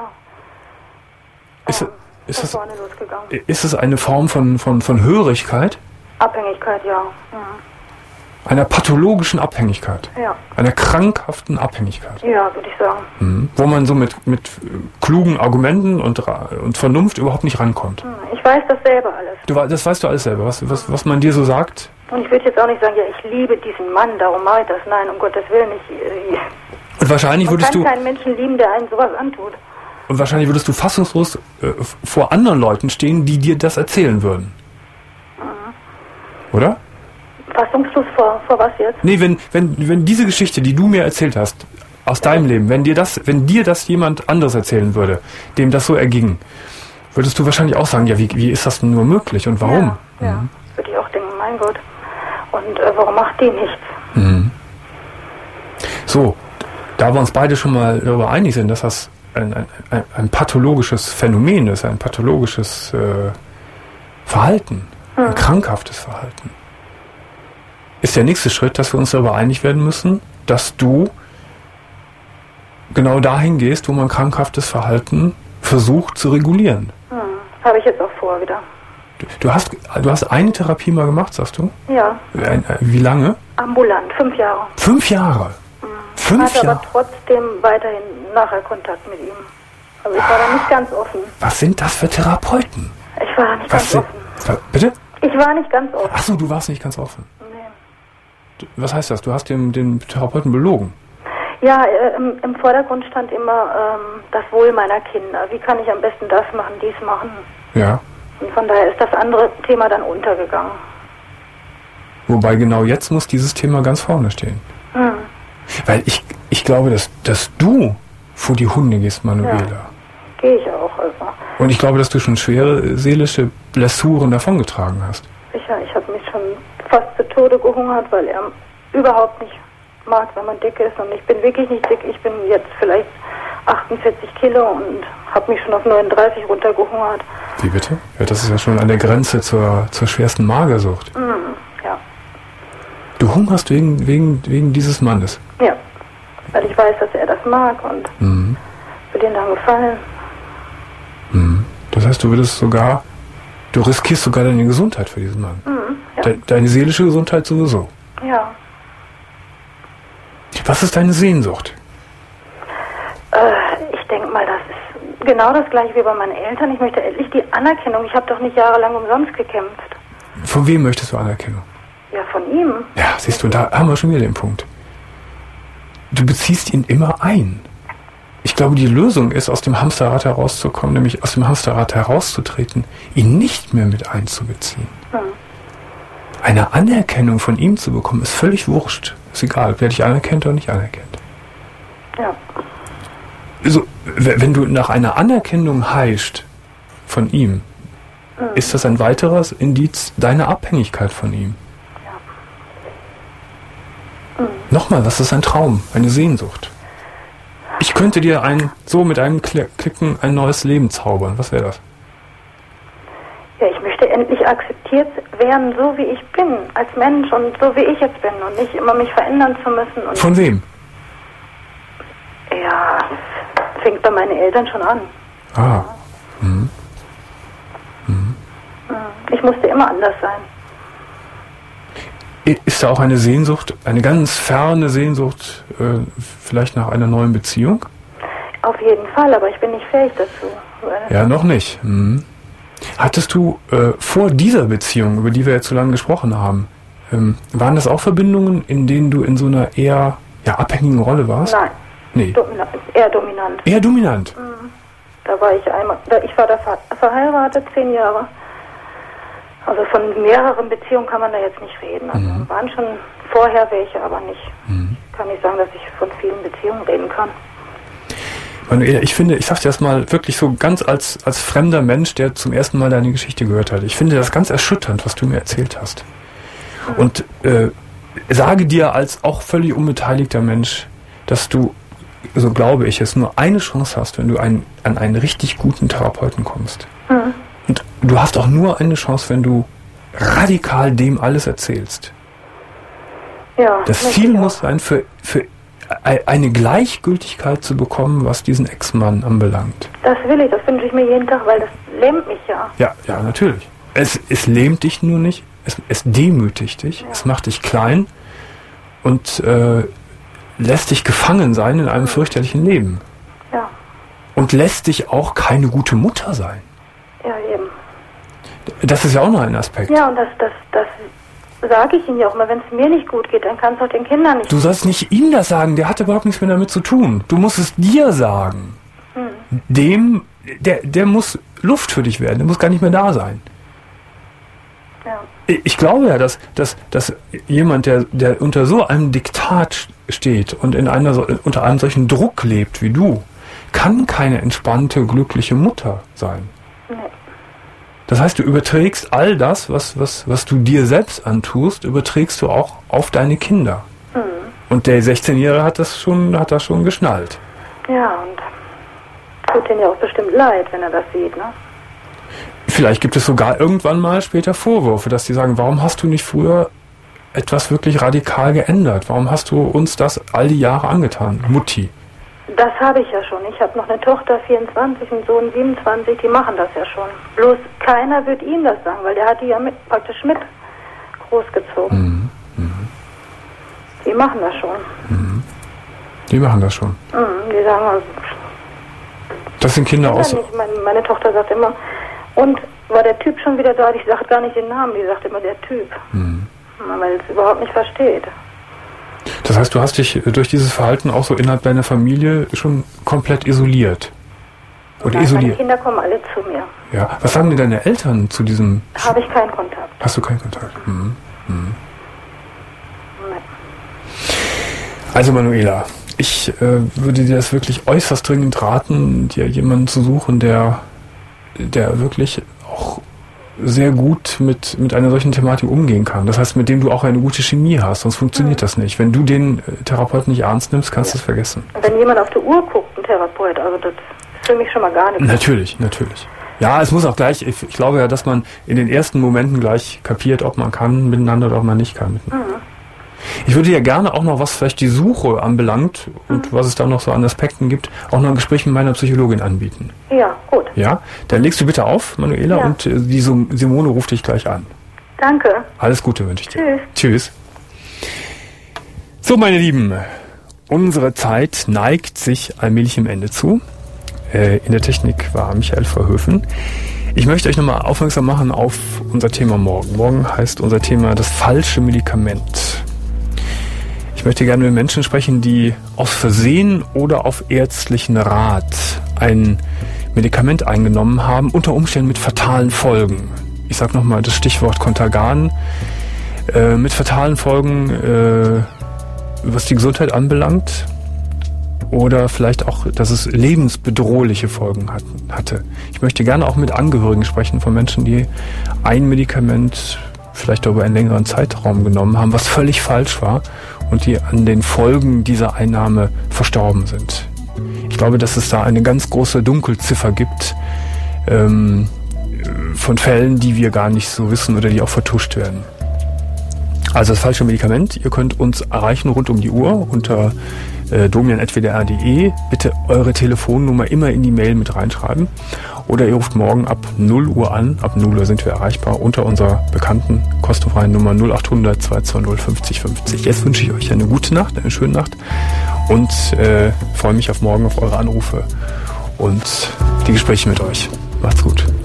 ähm, ist, ist von es, vorne losgegangen. Ist es eine Form von, von, von Hörigkeit? Abhängigkeit, ja. Mhm. Einer pathologischen Abhängigkeit? Ja. Einer krankhaften Abhängigkeit? Ja, würde ich sagen. Mhm. Wo man so mit, mit klugen Argumenten und, und Vernunft überhaupt nicht rankommt? Mhm. Ich weiß das selber alles. Du, das weißt du alles selber, was, was, was man dir so sagt? Und ich würde jetzt auch nicht sagen, ja, ich liebe diesen Mann, darum mache ich das. Nein, um Gottes Willen nicht. Und wahrscheinlich Man würdest kann du keinen Menschen lieben, der einen sowas antut. Und wahrscheinlich würdest du fassungslos äh, vor anderen Leuten stehen, die dir das erzählen würden. Mhm. Oder? Fassungslos vor, vor was jetzt? Nee, wenn, wenn, wenn diese Geschichte, die du mir erzählt hast, aus ja. deinem Leben, wenn dir das, wenn dir das jemand anderes erzählen würde, dem das so erging, würdest du wahrscheinlich auch sagen, ja, wie, wie ist das denn nur möglich und warum? Ja, ja. Mhm. Würde ich auch denken, mein Gott. Und äh, warum macht die nichts? Mhm. So, da wir uns beide schon mal darüber einig sind, dass das ein, ein, ein, ein pathologisches Phänomen ist, ein pathologisches äh, Verhalten, mhm. ein krankhaftes Verhalten, ist der nächste Schritt, dass wir uns darüber einig werden müssen, dass du genau dahin gehst, wo man krankhaftes Verhalten versucht zu regulieren. Hm. Habe ich jetzt auch vor wieder. Du, du, hast, du hast eine Therapie mal gemacht, sagst du? Ja. Ein, äh, wie lange? Ambulant, fünf Jahre. Fünf Jahre? Hm. Fünf Hatte Jahre? aber trotzdem weiterhin nachher Kontakt mit ihm. Also ich war da nicht ganz offen. Was sind das für Therapeuten? Ich war da nicht Was ganz sind, offen. Bitte? Ich war nicht ganz offen. Ach so, du warst nicht ganz offen. Was heißt das? Du hast den, den Therapeuten belogen? Ja, äh, im, im Vordergrund stand immer ähm, das Wohl meiner Kinder. Wie kann ich am besten das machen, dies machen? Ja. Und von daher ist das andere Thema dann untergegangen. Wobei genau jetzt muss dieses Thema ganz vorne stehen. Hm. Weil ich, ich glaube, dass, dass du vor die Hunde gehst, Manuela. Ja, gehe ich auch. Also. Und ich glaube, dass du schon schwere seelische Blessuren davongetragen hast. Sicher, ich habe mich schon fast zu Tode gehungert, weil er überhaupt nicht mag, wenn man dick ist. Und ich bin wirklich nicht dick. Ich bin jetzt vielleicht achtundvierzig Kilo und habe mich schon auf neununddreißig runtergehungert. Wie bitte? Ja, das ist ja schon an der Grenze zur, zur schwersten Magersucht. Mm, ja. Du hungerst wegen, wegen, wegen dieses Mannes? Ja, weil ich weiß, dass er das mag und mhm. würde ihm dann gefallen. Mhm. Das heißt, du würdest sogar, du riskierst sogar deine Gesundheit für diesen Mann. Mhm, ja. De, deine seelische Gesundheit sowieso. Ja. Was ist deine Sehnsucht? Äh, ich denke mal, das ist genau das gleiche wie bei meinen Eltern. Ich möchte endlich die Anerkennung. Ich habe doch nicht jahrelang umsonst gekämpft. Von wem möchtest du Anerkennung? Ja, von ihm. Ja, siehst du, da haben wir schon wieder den Punkt. Du beziehst ihn immer ein. Ich glaube, die Lösung ist, aus dem Hamsterrad herauszukommen, nämlich aus dem Hamsterrad herauszutreten, ihn nicht mehr mit einzubeziehen. Hm. Eine Anerkennung von ihm zu bekommen, ist völlig wurscht. Ist egal, wer dich anerkennt oder nicht anerkennt. Ja. Also, wenn du nach einer Anerkennung heißt von ihm, hm. ist das ein weiteres Indiz deiner Abhängigkeit von ihm. Ja. Hm. Nochmal, was ist ein Traum, eine Sehnsucht? Ich könnte dir ein, so mit einem Klicken ein neues Leben zaubern. Was wäre das? Ja, ich möchte endlich akzeptiert werden, so wie ich bin, als Mensch und so wie ich jetzt bin und nicht immer mich verändern zu müssen. Und von wem? Ja, fängt bei meinen Eltern schon an. Ah. Mhm. Mhm. Ich musste immer anders sein. Ist da auch eine Sehnsucht, eine ganz ferne Sehnsucht, äh, vielleicht nach einer neuen Beziehung? Auf jeden Fall, aber ich bin nicht fähig dazu. Ja, noch nicht. Hm. Hattest du äh, vor dieser Beziehung, über die wir jetzt so lange gesprochen haben, ähm, waren das auch Verbindungen, in denen du in so einer eher ja, abhängigen Rolle warst? Nein. Nee. Domina- eher dominant. Eher dominant? Mhm. Da war ich einmal, da, ich war da ver- verheiratet, zehn Jahre. Also von mehreren Beziehungen kann man da jetzt nicht reden. Also Mhm. waren schon vorher welche, aber nicht. Mhm. Kann nicht sagen, dass ich von vielen Beziehungen reden kann. Manuela, ich finde, ich sag dir das mal wirklich so ganz als, als fremder Mensch, der zum ersten Mal deine Geschichte gehört hat. Ich finde das ganz erschütternd, was du mir erzählt hast. Mhm. Und äh, sage dir als auch völlig unbeteiligter Mensch, dass du, so glaube ich es, nur eine Chance hast, wenn du ein, an einen richtig guten Therapeuten kommst. Mhm. Und du hast auch nur eine Chance, wenn du radikal dem alles erzählst. Ja. Das möchte Ziel ich muss auch. sein, für, für eine Gleichgültigkeit zu bekommen, was diesen Ex-Mann anbelangt. Das will ich, das wünsche ich mir jeden Tag, weil das lähmt mich ja. Ja, ja, natürlich. Es, es lähmt dich nur nicht, es, es demütigt dich, Ja. es macht dich klein und äh, lässt dich gefangen sein in einem fürchterlichen Leben. Ja, Und lässt dich auch keine gute Mutter sein. ja eben. Das ist ja auch noch ein Aspekt. Ja, und das, das, das sage ich Ihnen ja auch mal, wenn es mir nicht gut geht, dann kann es auch den Kindern nicht Du sollst nicht ihm das sagen, der hat überhaupt nichts mehr damit zu tun. Du musst es dir sagen. Hm. Dem, der, der muss Luft für dich werden, der muss gar nicht mehr da sein. Ja. Ich glaube ja, dass, dass, dass jemand, der, der unter so einem Diktat steht und in einer, so- unter einem solchen Druck lebt wie du, kann keine entspannte, glückliche Mutter sein. Nee. Das heißt, du überträgst all das, was, was, was du dir selbst antust, überträgst du auch auf deine Kinder. Hm. Und der sechzehnjährige hat das schon, hat das schon geschnallt. Ja, und tut denen ja auch bestimmt leid, wenn er das sieht, ne? Vielleicht gibt es sogar irgendwann mal später Vorwürfe, dass die sagen, warum hast du nicht früher etwas wirklich radikal geändert? Warum hast du uns das all die Jahre angetan, Mutti? Das habe ich ja schon. Ich habe noch eine Tochter, vierundzwanzig, einen Sohn, siebenundzwanzig, die machen das ja schon. Bloß keiner wird ihm das sagen, weil der hat die ja mit, praktisch mit großgezogen. Mhm. Mhm. Die machen das schon. Mhm. Die machen das schon. Mhm, die sagen also, Das sind Kinder aus. nicht. Meine, meine Tochter sagt immer, und war der Typ schon wieder da? Ich sage gar nicht den Namen, die sagt immer der Typ. Mhm. Weil es überhaupt nicht versteht. Das heißt, du hast dich durch dieses Verhalten auch so innerhalb deiner Familie schon komplett isoliert. Oder Ja, meine isoliert. Kinder kommen alle zu mir. Ja. Was sagen denn deine Eltern zu diesem? Habe ich keinen Kontakt. Hast du keinen Kontakt? Mhm. Mhm. Nein. Also Manuela, ich äh, würde dir das wirklich äußerst dringend raten, dir jemanden zu suchen, der, der wirklich auch sehr gut mit, mit einer solchen Thematik umgehen kann. Das heißt, mit dem du auch eine gute Chemie hast, sonst funktioniert Mhm. das nicht. Wenn du den äh, Therapeuten nicht ernst nimmst, kannst du es vergessen. Wenn jemand auf die Uhr guckt, ein Therapeut, also das ist für mich schon mal gar nichts. Natürlich, natürlich. Ja, es muss auch gleich, ich, ich glaube ja, dass man in den ersten Momenten gleich kapiert, ob man kann miteinander oder ob man nicht kann. Mhm. Ich würde ja gerne auch noch, was vielleicht die Suche anbelangt und Mhm. was es da noch so an Aspekten gibt, auch noch ein Gespräch mit meiner Psychologin anbieten. Ja, gut. Ja? Dann legst du bitte auf, Manuela, Ja. und äh, die Sim- Simone ruft dich gleich an. Danke. Alles Gute wünsche ich dir. Tschüss. Tschüss. So, meine Lieben, unsere Zeit neigt sich allmählich im Ende zu. Äh, in der Technik war Michael Verhöfen. Ich möchte euch nochmal aufmerksam machen auf unser Thema morgen. Morgen heißt unser Thema das falsche Medikament. Ich möchte gerne mit Menschen sprechen, die aus Versehen oder auf ärztlichen Rat ein Medikament eingenommen haben, unter Umständen mit fatalen Folgen. Ich sage nochmal das Stichwort Contergan. Äh, mit fatalen Folgen, äh, was die Gesundheit anbelangt. Oder vielleicht auch, dass es lebensbedrohliche Folgen hat, hatte. Ich möchte gerne auch mit Angehörigen sprechen von Menschen, die ein Medikament vielleicht über einen längeren Zeitraum genommen haben, was völlig falsch war und die an den Folgen dieser Einnahme verstorben sind. Ich glaube, dass es da eine ganz große Dunkelziffer gibt ähm, von Fällen, die wir gar nicht so wissen oder die auch vertuscht werden. Also das falsche Medikament, ihr könnt uns erreichen rund um die Uhr unter äh, domian at w d r punkt d e. Bitte eure Telefonnummer immer in die Mail mit reinschreiben. Oder ihr ruft morgen ab null Uhr an. Ab null Uhr sind wir erreichbar unter unserer bekannten kostenfreien Nummer null acht hundert zwei zwei null fünfzig fünfzig. Jetzt wünsche ich euch eine gute Nacht, eine schöne Nacht und äh, freue mich auf morgen auf eure Anrufe und die Gespräche mit euch. Macht's gut.